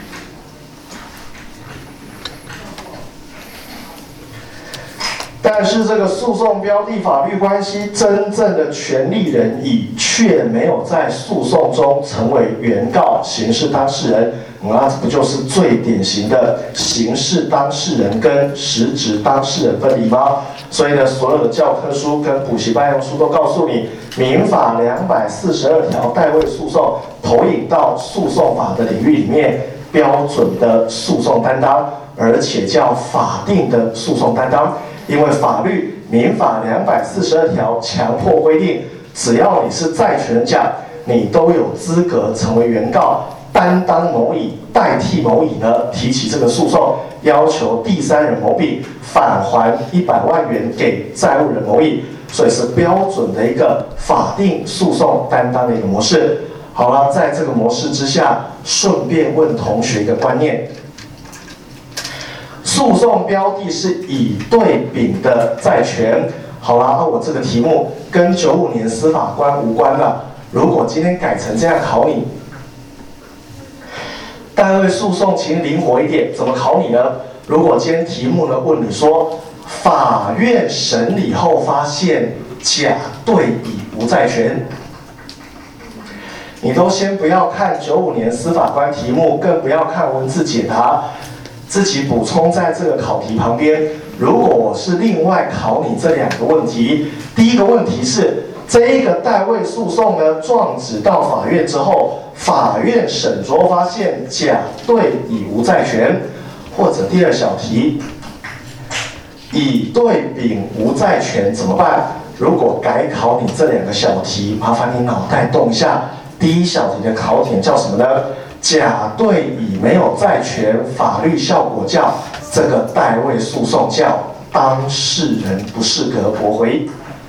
但是这个诉讼标的法律关系真正的权利人乙却没有在诉讼中成为原告刑事当事人，那这不就是最典型的刑事当事人跟实质当事人分离吗？所以呢，所有的教科书跟补习班用书都告诉你，民法242条代位诉讼投影到诉讼法的领域里面，标准的诉讼担当，而且叫法定的诉讼担当。因为法律民法242条强迫规定，只要你是债权人甲，你都有资格成为原告，担当某乙，代替某乙呢提起这个诉讼，要求第三人某丙返还100万元给债务人某乙，所以是标准的一个法定诉讼担当的一个模式。好了，在这个模式之下，顺便问同学一个观念。诉讼标的是乙对丙的债权。好啦，那我这个题目跟95年司法官无关了。如果今天改成这样考你，代位诉讼请灵活一点，怎么考你呢？如果今天题目呢问你说，法院审理后发现甲对乙无债权，你都先不要看95年司法官题目，更不要看文字解答。自己补充在这个考题旁边。如果我是另外考你这2个问题，第一个问题是这一个代位诉讼呢，状纸到法院之后，法院审酌发现甲对乙无债权，或者第2小题，乙对丙无债权怎么办？如果改考你这2个小题，麻烦你脑袋动一下。第1小题的考点叫什么呢？甲对乙没有债权，法律效果叫这个代位诉讼叫当事人不适格驳回。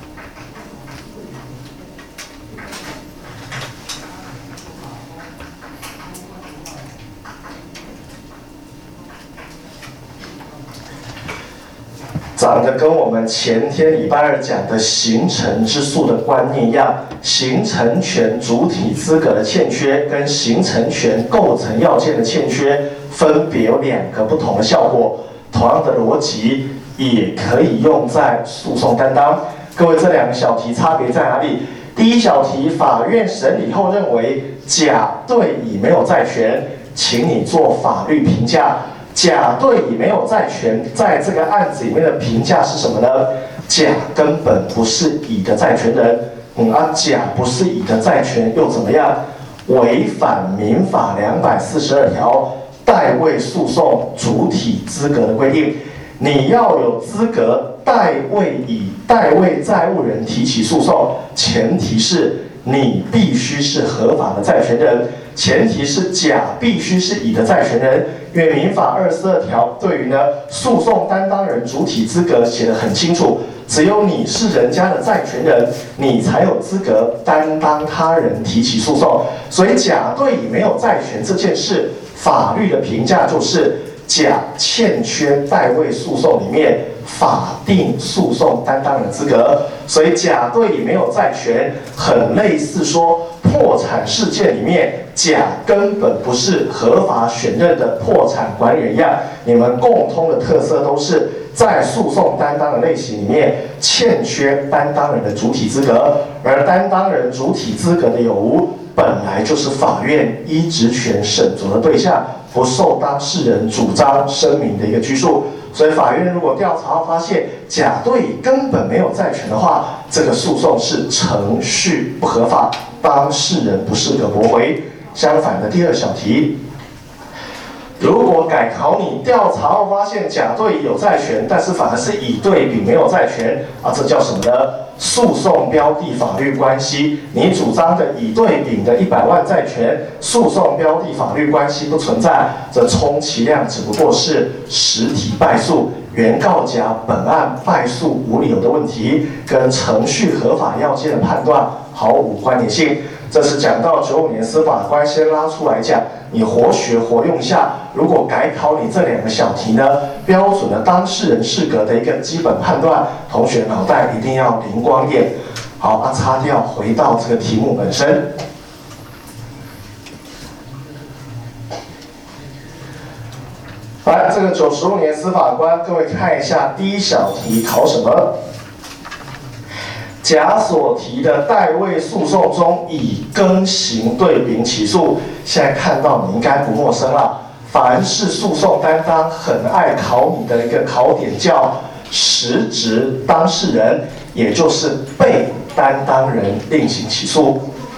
长得跟我们前天礼拜2讲的形成之诉的观念一样，形成权主体资格的欠缺跟形成权构成要件的欠缺，分别有2个不同的效果。同样的逻辑也可以用在诉讼担当。各位，这2个小题差别在哪里？第1小题，法院审理后认为甲对乙没有债权，请你做法律评价。甲对乙没有债权，在这个案子里面的评价是什么呢？甲根本不是乙的债权人，甲不是乙的债权又怎么样？违反民法242条代位诉讼主体资格的规定，你要有资格代位乙、代位债务人提起诉讼，前提是你必须是合法的债权人，前提是甲必须是乙的债权人。因为民法22条对于诉讼担当人主体资格写得很清楚，只有你是人家的债权人，你才有资格担当他人提起诉讼。所以甲对乙没有债权这件事，法律的评价就是甲欠缺代位诉讼里面法定诉讼担当人资格。所以甲对乙没有债权，很类似说破产事件里面甲根本不是合法选任的破产管理人一样，你们共通的特色都是在诉讼担当的类型里面欠缺担当人的主体资格，而担当人主体资格的有无本来就是法院依职权审酌的对象，不受当事人主张声明的一个拘束。所以法院如果调查后发现甲对乙根本没有债权的话，这个诉讼是程序不合法，当事人不适格驳回。相反的第2小题，如果改考你调查后发现甲对乙有债权，但是反而是乙对丙没有债权这叫什么呢？诉讼标的法律关系，你主张的乙对丙的100万债权，诉讼标的法律关系不存在，这充其量只不过是实体败诉，原告甲本案败诉无理由的问题，跟程序合法要件的判断毫无关联性。 这是讲到95年司法官先拉出来讲，你活学活用下，如果改考你这2个小题呢，标准的当事人适格的一个基本判断，同学脑袋一定要灵光眼。好，擦掉，回到这个题目本身。来，这个95年司法官，各位看一下第一小题考什么？甲所提的代位诉讼中，以更行对丙起诉。现在看到你应该不陌生了。凡是诉讼担当很爱考你的一个考点叫实质当事人，也就是被担当人另行起诉。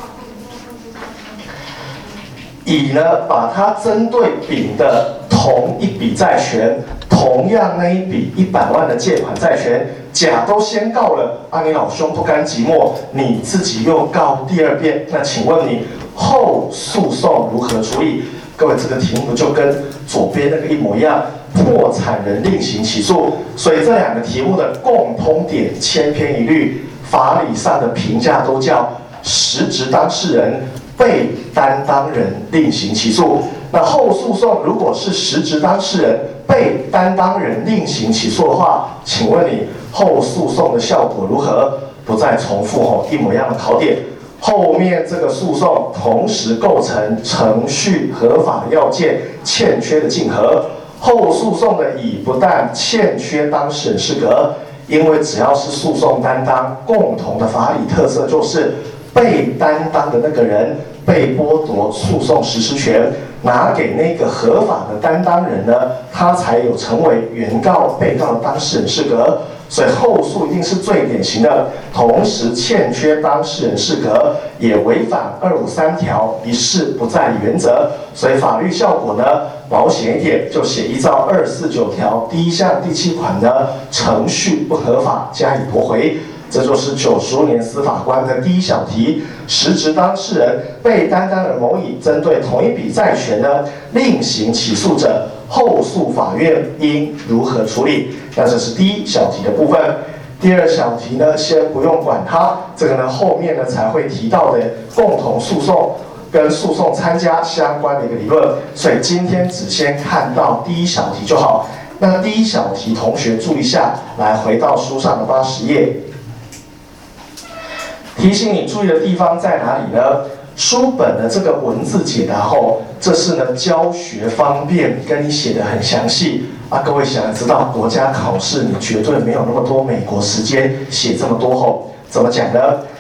乙呢，把它针对丙的同一笔债权，同样那一笔100万的借款债权，甲都先告了，你老兄不甘寂寞，你自己又告第2遍，那请问你后诉讼如何处理？各位，这个题目就跟左边那个一模一样，破产人另行起诉，所以这2个题目的共通点千篇一律，法理上的评价都叫实质当事人被担当人另行起诉。那后诉讼如果是实质当事人被担当人另行起诉的话，请问你后诉讼的效果如何？不再重复一模一样的考点。后面这个诉讼同时构成程序合法的要件欠缺的竞合。后诉讼的乙不但欠缺当事人适格，因为只要是诉讼担当，共同的法理特色就是被担当的那个人被剥夺诉讼实施权，拿给那个合法的担当人呢，他才有成为原告、被告的当事人适格。所以后诉一定是最典型的，同时欠缺当事人适格，也违反253条一事不再理原则。所以法律效果呢，保险一点，就写依照249条第1项第7款的程序不合法加以驳回。这就是95年司法官的第一小题，实质当事人被担当人某乙针对同一笔债权呢另行起诉者，后诉法院应如何处理？那这是第一小题的部分。第2小题呢，先不用管它，这个呢后面呢才会提到的共同诉讼跟诉讼参加相关的一个理论，所以今天只先看到第1小题就好。那第1小题，同学注意一下，来回到书上的80页。提醒你注意的地方在哪里呢？书本的这个文字解答后，这是呢教学方便，跟你写的很详细各位想要知道国家考试，你绝对没有那么多美国时间写这么多后，怎么讲呢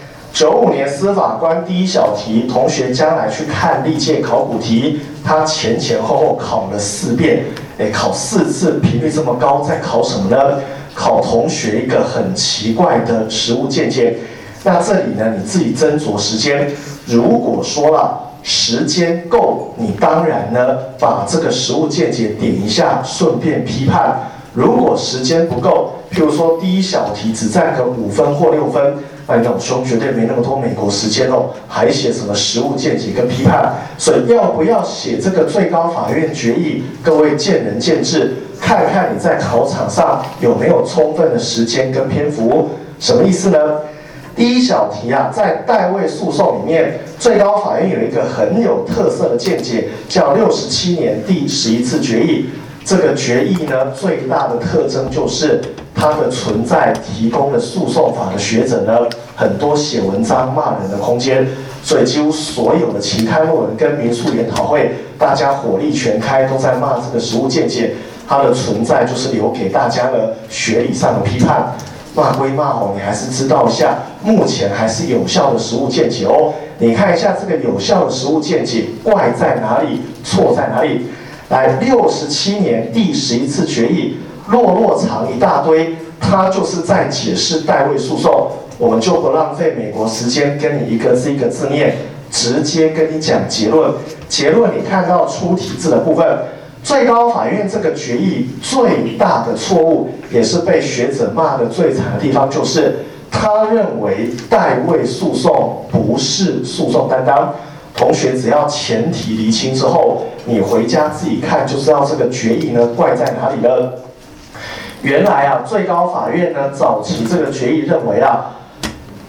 ？95年司法官第1小题，同学将来去看历届考古题，它前后后考了4遍，考4次，频率这么高，在考什么呢？考同学一个很奇怪的实务见解。那这里呢，你自己斟酌时间。如果说了时间够，你当然呢把这个实务见解点一下，顺便批判。如果时间不够，譬如说第1小题只占个5分或6分，那你老兄绝对没那么多美国时间还写什么实务见解跟批判。所以要不要写这个最高法院决议，各位见仁见智，看看你在考场上有没有充分的时间跟篇幅。什么意思呢？第1小题在代位诉讼里面，最高法院有一个很有特色的见解，叫67年第11次决议。这个决议呢，最大的特征就是它的存在提供了诉讼法的学者呢很多写文章骂人的空间，所以几乎所有的期刊论文跟民诉研讨会，大家火力全开，都在骂这个实务见解。它的存在就是留给大家的学理上的批判。骂归骂你还是知道一下，目前还是有效的实务见解你看一下这个有效的实务见解，怪在哪里，错在哪里？来，67年第11次决议，落长一大堆，它就是在解释代位诉讼。我们就不浪费美国时间，跟你一个字一个字念，直接跟你讲结论。结论你看到出题字的部分。最高法院这个决议最大的错误，也是被学者骂得最惨的地方，就是他认为代位诉讼不是诉讼担当。同学只要前提厘清之后，你回家自己看就知道这个决议呢怪在哪里了。原来最高法院呢早期这个决议认为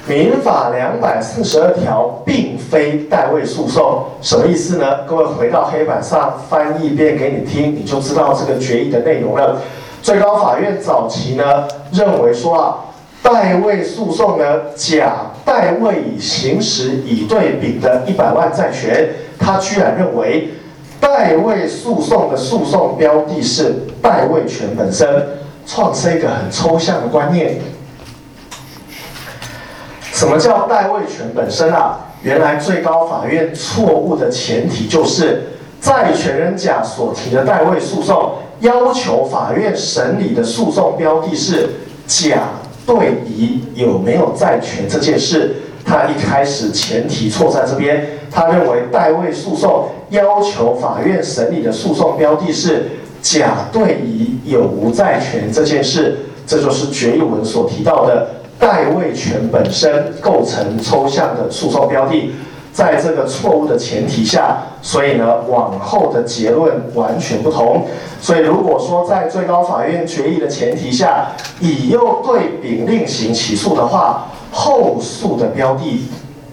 民法242条并非代位诉讼，什么意思呢？各位回到黑板上翻译一遍给你听，你就知道这个决议的内容了。最高法院早期呢认为说啊，代位诉讼呢，甲代位乙行使乙对丙的100万债权，他居然认为代位诉讼的诉讼标的是代位权本身，创设一个很抽象的观念。什么叫代位权本身啊？原来最高法院错误的前提就是，债权人甲所提的代位诉讼，要求法院审理的诉讼标的是甲对乙有没有债权这件事。他一开始前提错在这边，他认为代位诉讼要求法院审理的诉讼标的是甲对乙有无债权这件事，这就是决议文所提到的代位权本身构成抽象的诉讼标的。在这个错误的前提下，所以呢，往后的结论完全不同。所以如果说在最高法院决议的前提下，乙又对丙另行起诉的话，后诉的标的，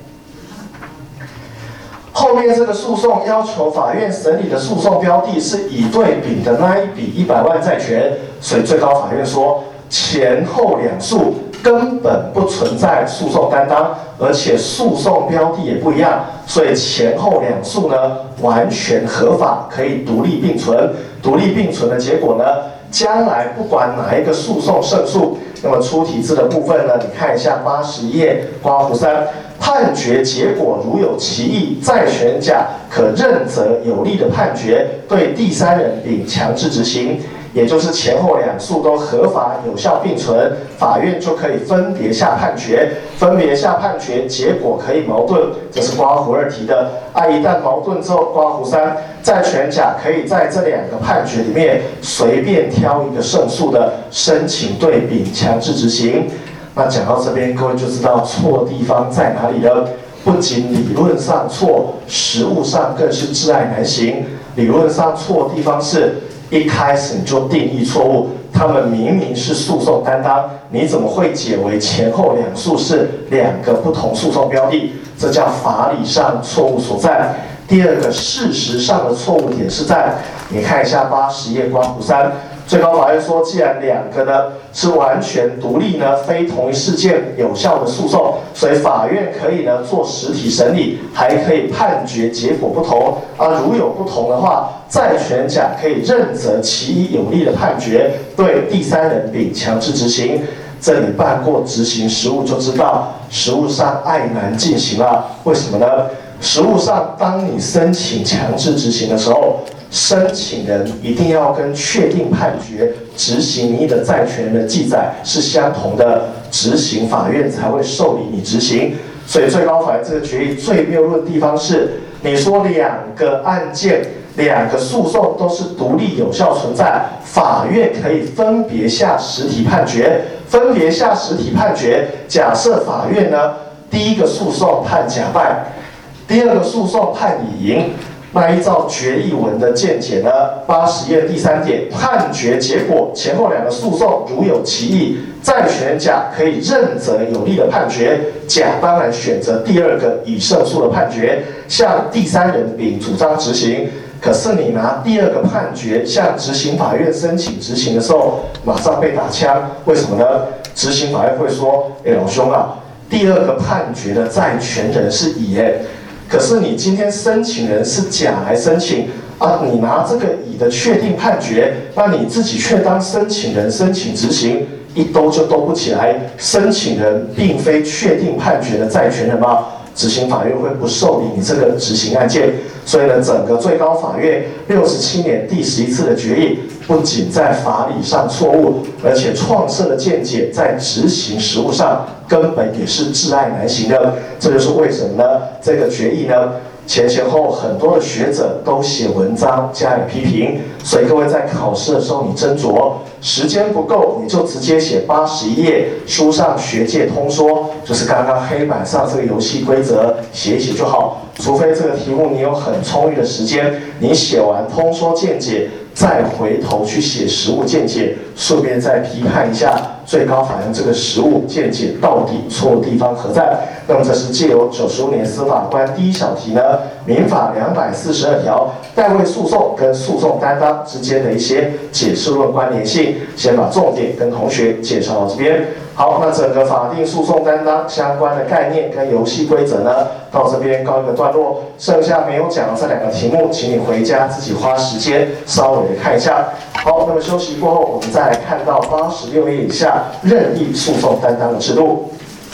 后面这个诉讼要求法院审理的诉讼标的是乙对丙的那一笔100万债权，所以最高法院说前后两诉根本不存在诉讼担当，而且诉讼标的也不一样，所以前后两诉呢完全合法，可以独立并存。独立并存的结果呢，将来不管哪一个诉讼胜诉，那么出题字的部分呢，你看一下81页刮胡3，判决结果如有歧义，债权甲可认责有利的判决，对第三人丙强制执行。也就是前后两诉都合法有效并存，法院就可以分别下判决，分别下判决，结果可以矛盾，这是刮胡2提的。一旦矛盾之后，刮胡3，债权甲可以在这2个判决里面随便挑一个胜诉的，申请对丙强制执行。那讲到这边，各位就知道错的地方在哪里了。不仅理论上错，实务上更是至爱难行。理论上错的地方是，一开始你就定义错误，他们明明是诉讼担当，你怎么会解为前后两诉是2个不同诉讼标的？这叫法理上错误所在。第二个，事实上的错误点是在，你看一下80页刮胡3，最高法院说，既然2个呢是完全独立呢，非同一事件有效的诉讼，所以法院可以呢做实体审理，还可以判决结果不同。如有不同的话，债权甲可以认责其一有利的判决，对第三人丙强制执行。这里办过执行实务就知道，实务上爱难进行了。为什么呢？实务上，当你申请强制执行的时候，申请人一定要跟确定判决执行你的债权人的记载是相同的，执行法院才会受理你执行。所以最高法院这个决议最谬论的地方是，你说2个案件、2个诉讼都是独立有效存在，法院可以分别下实体判决，分别下实体判决。假设法院呢，第一个诉讼判甲败，第二个诉讼判乙赢，那依照决议文的见解呢，80页第3点，判决结果前后2个诉讼如有歧义，债权甲可以认责有利的判决，甲当然选择第2个已胜诉的判决，向第三人丙主张执行。可是你拿第2个判决向执行法院申请执行的时候，马上被打枪，为什么呢？执行法院会说，老兄啊，第2个判决的债权人是乙可是你今天申请人是甲来申请你拿这个乙的确定判决，那你自己却当申请人申请执行，一兜就兜不起来。申请人并非确定判决的债权人吗？执行法院会不受理你这个执行案件。所以呢，整个最高法院67年第11次的决议，不仅在法理上错误，而且创设的见解在执行实务上根本也是至爱难行的。这就是为什么呢？这个决议呢，前后很多的学者都写文章加以批评，所以各位在考试的时候你斟酌，时间不够你就直接写81页书上学界通说，就是刚刚黑板上这个游戏规则写一写就好。除非这个题目你有很充裕的时间，你写完通说见解，再回头去写实务见解，顺便再批判一下最高法院这个实务见解到底错地方何在？那么这是借由95年司法官第一小题呢，民法242条代位诉讼跟诉讼担当之间的一些解释论关联性，先把重点跟同学介绍到这边。好，那整个法定诉讼担当相关的概念跟游戏规则呢，到这边告一个段落。剩下没有讲的这2个题目，请你回家自己花时间稍微的看一下。好，那么休息过后，我们再来看到86页以下任意诉讼担当的制度。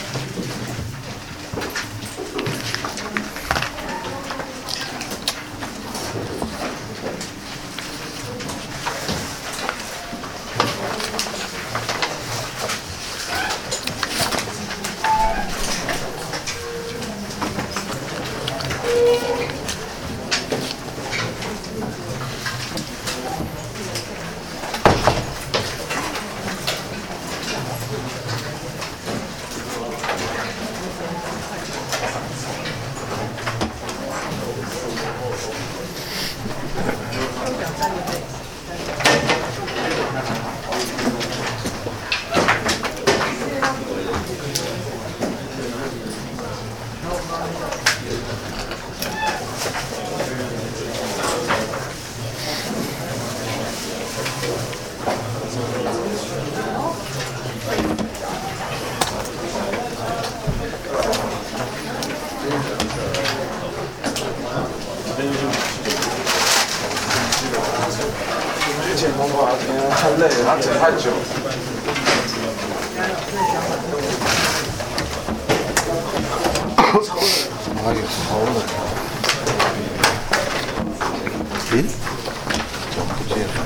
太累了，他整太久。哎呀，好冷。咦？怎么不见了？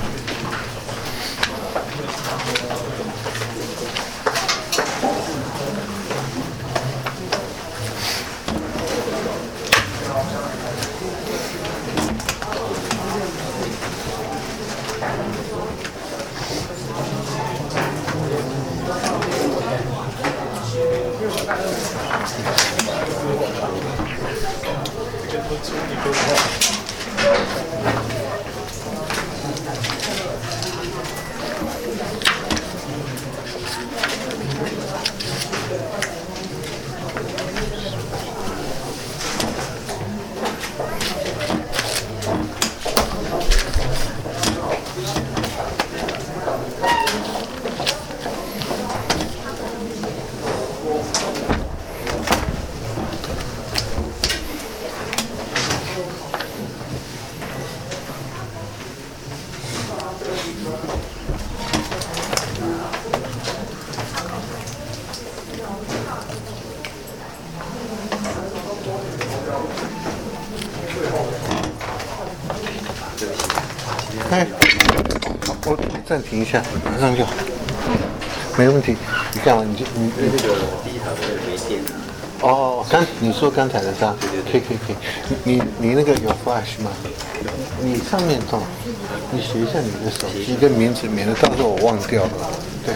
哎，我暂停一下，马上就好，没问题。你干嘛？你那个第一台没电了。 哦，你说刚才的是吧？可以。你那个有 flash 吗？你上面你写一下你的手机跟名字，免得到时候我忘掉了。对。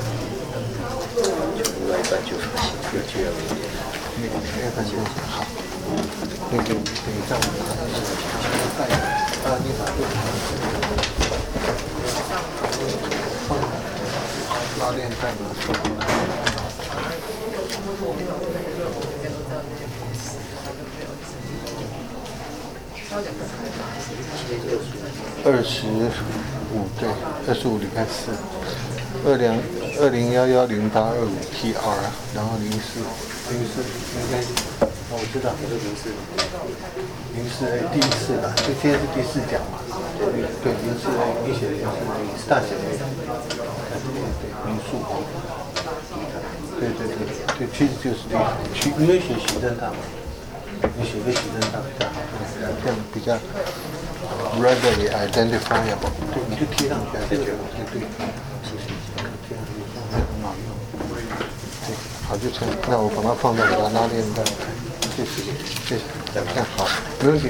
另外一半就有这样的。 另外一半就好。那个等一下我拿一下。你把这个放拉链带拿出来。25对，25礼拜四，20110825 PR， 然后04应该。我知道，04A 第一次吧，就今天是第4讲嘛。对，04A 你写的04A 大写的 A， 对，民宿。对，其实就是这个，因为写行政大嘛，你写个行政大比较好，这样比较 readily identifiable。对，你就贴上去，对，贴上去很好用。对，好就成，那我把它放在我的拉链带。谢谢，这样好，没问题。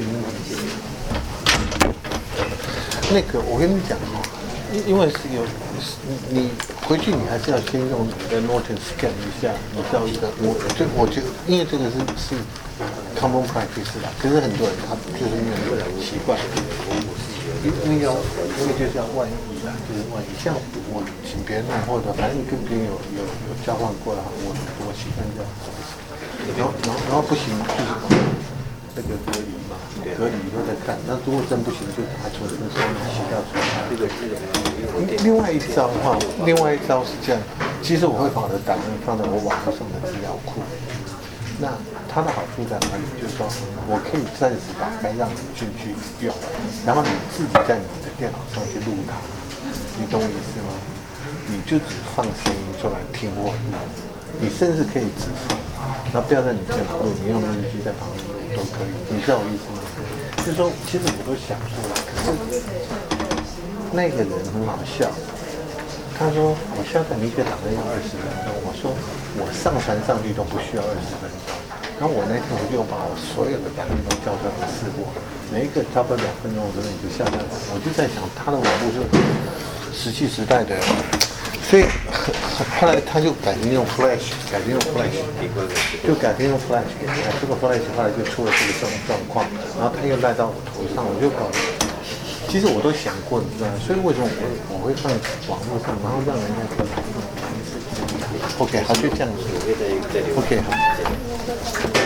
那个，我跟你讲哈，因为是有你回去，你还是要先用你的 Norton scan 一下，你知道一个，我觉得，因为这个是 common practice 啦，可是很多人他就是没有习惯。 因为就是要万一啦，就是万一，像我请别人弄，或者反正跟别人有交换过啦，我习惯这样子，然后不行就是那个隔离嘛，隔离以后再看，那如果真不行就把它从身上洗掉出来。另外一招的话，另外一招是这样，其实我会把我的档案放在我网络上的资料库。那它的好处在哪里？就是说，我可以暂时打开让你进去用，然后你自己在你的电脑上去录它，你懂我意思吗？你就只放声音出来听我录，你甚至可以直放，然后不要在你电脑录，你用录音机在旁边录都可以，你知道我意思吗？就是说，其实我都想出来，可是那个人很好笑。他说：“我下载一个档案要20分钟。”我说：“我上传上去都不需要20分钟。”然后我那天我就把我所有的档案都叫出来试过，每一个差不多2分钟之内就下载完。我就在想，他的网络是石器时代的，所以后来他就改成用 Flash， 就改成用 Flash 给他。这个 Flash 后来就出了这个状况，然后他又赖到我头上，我就搞。其实我都想过，你知道，所以为什么我会放网络上，然后让人家可以 OK， 好，就这样子。OK， 好。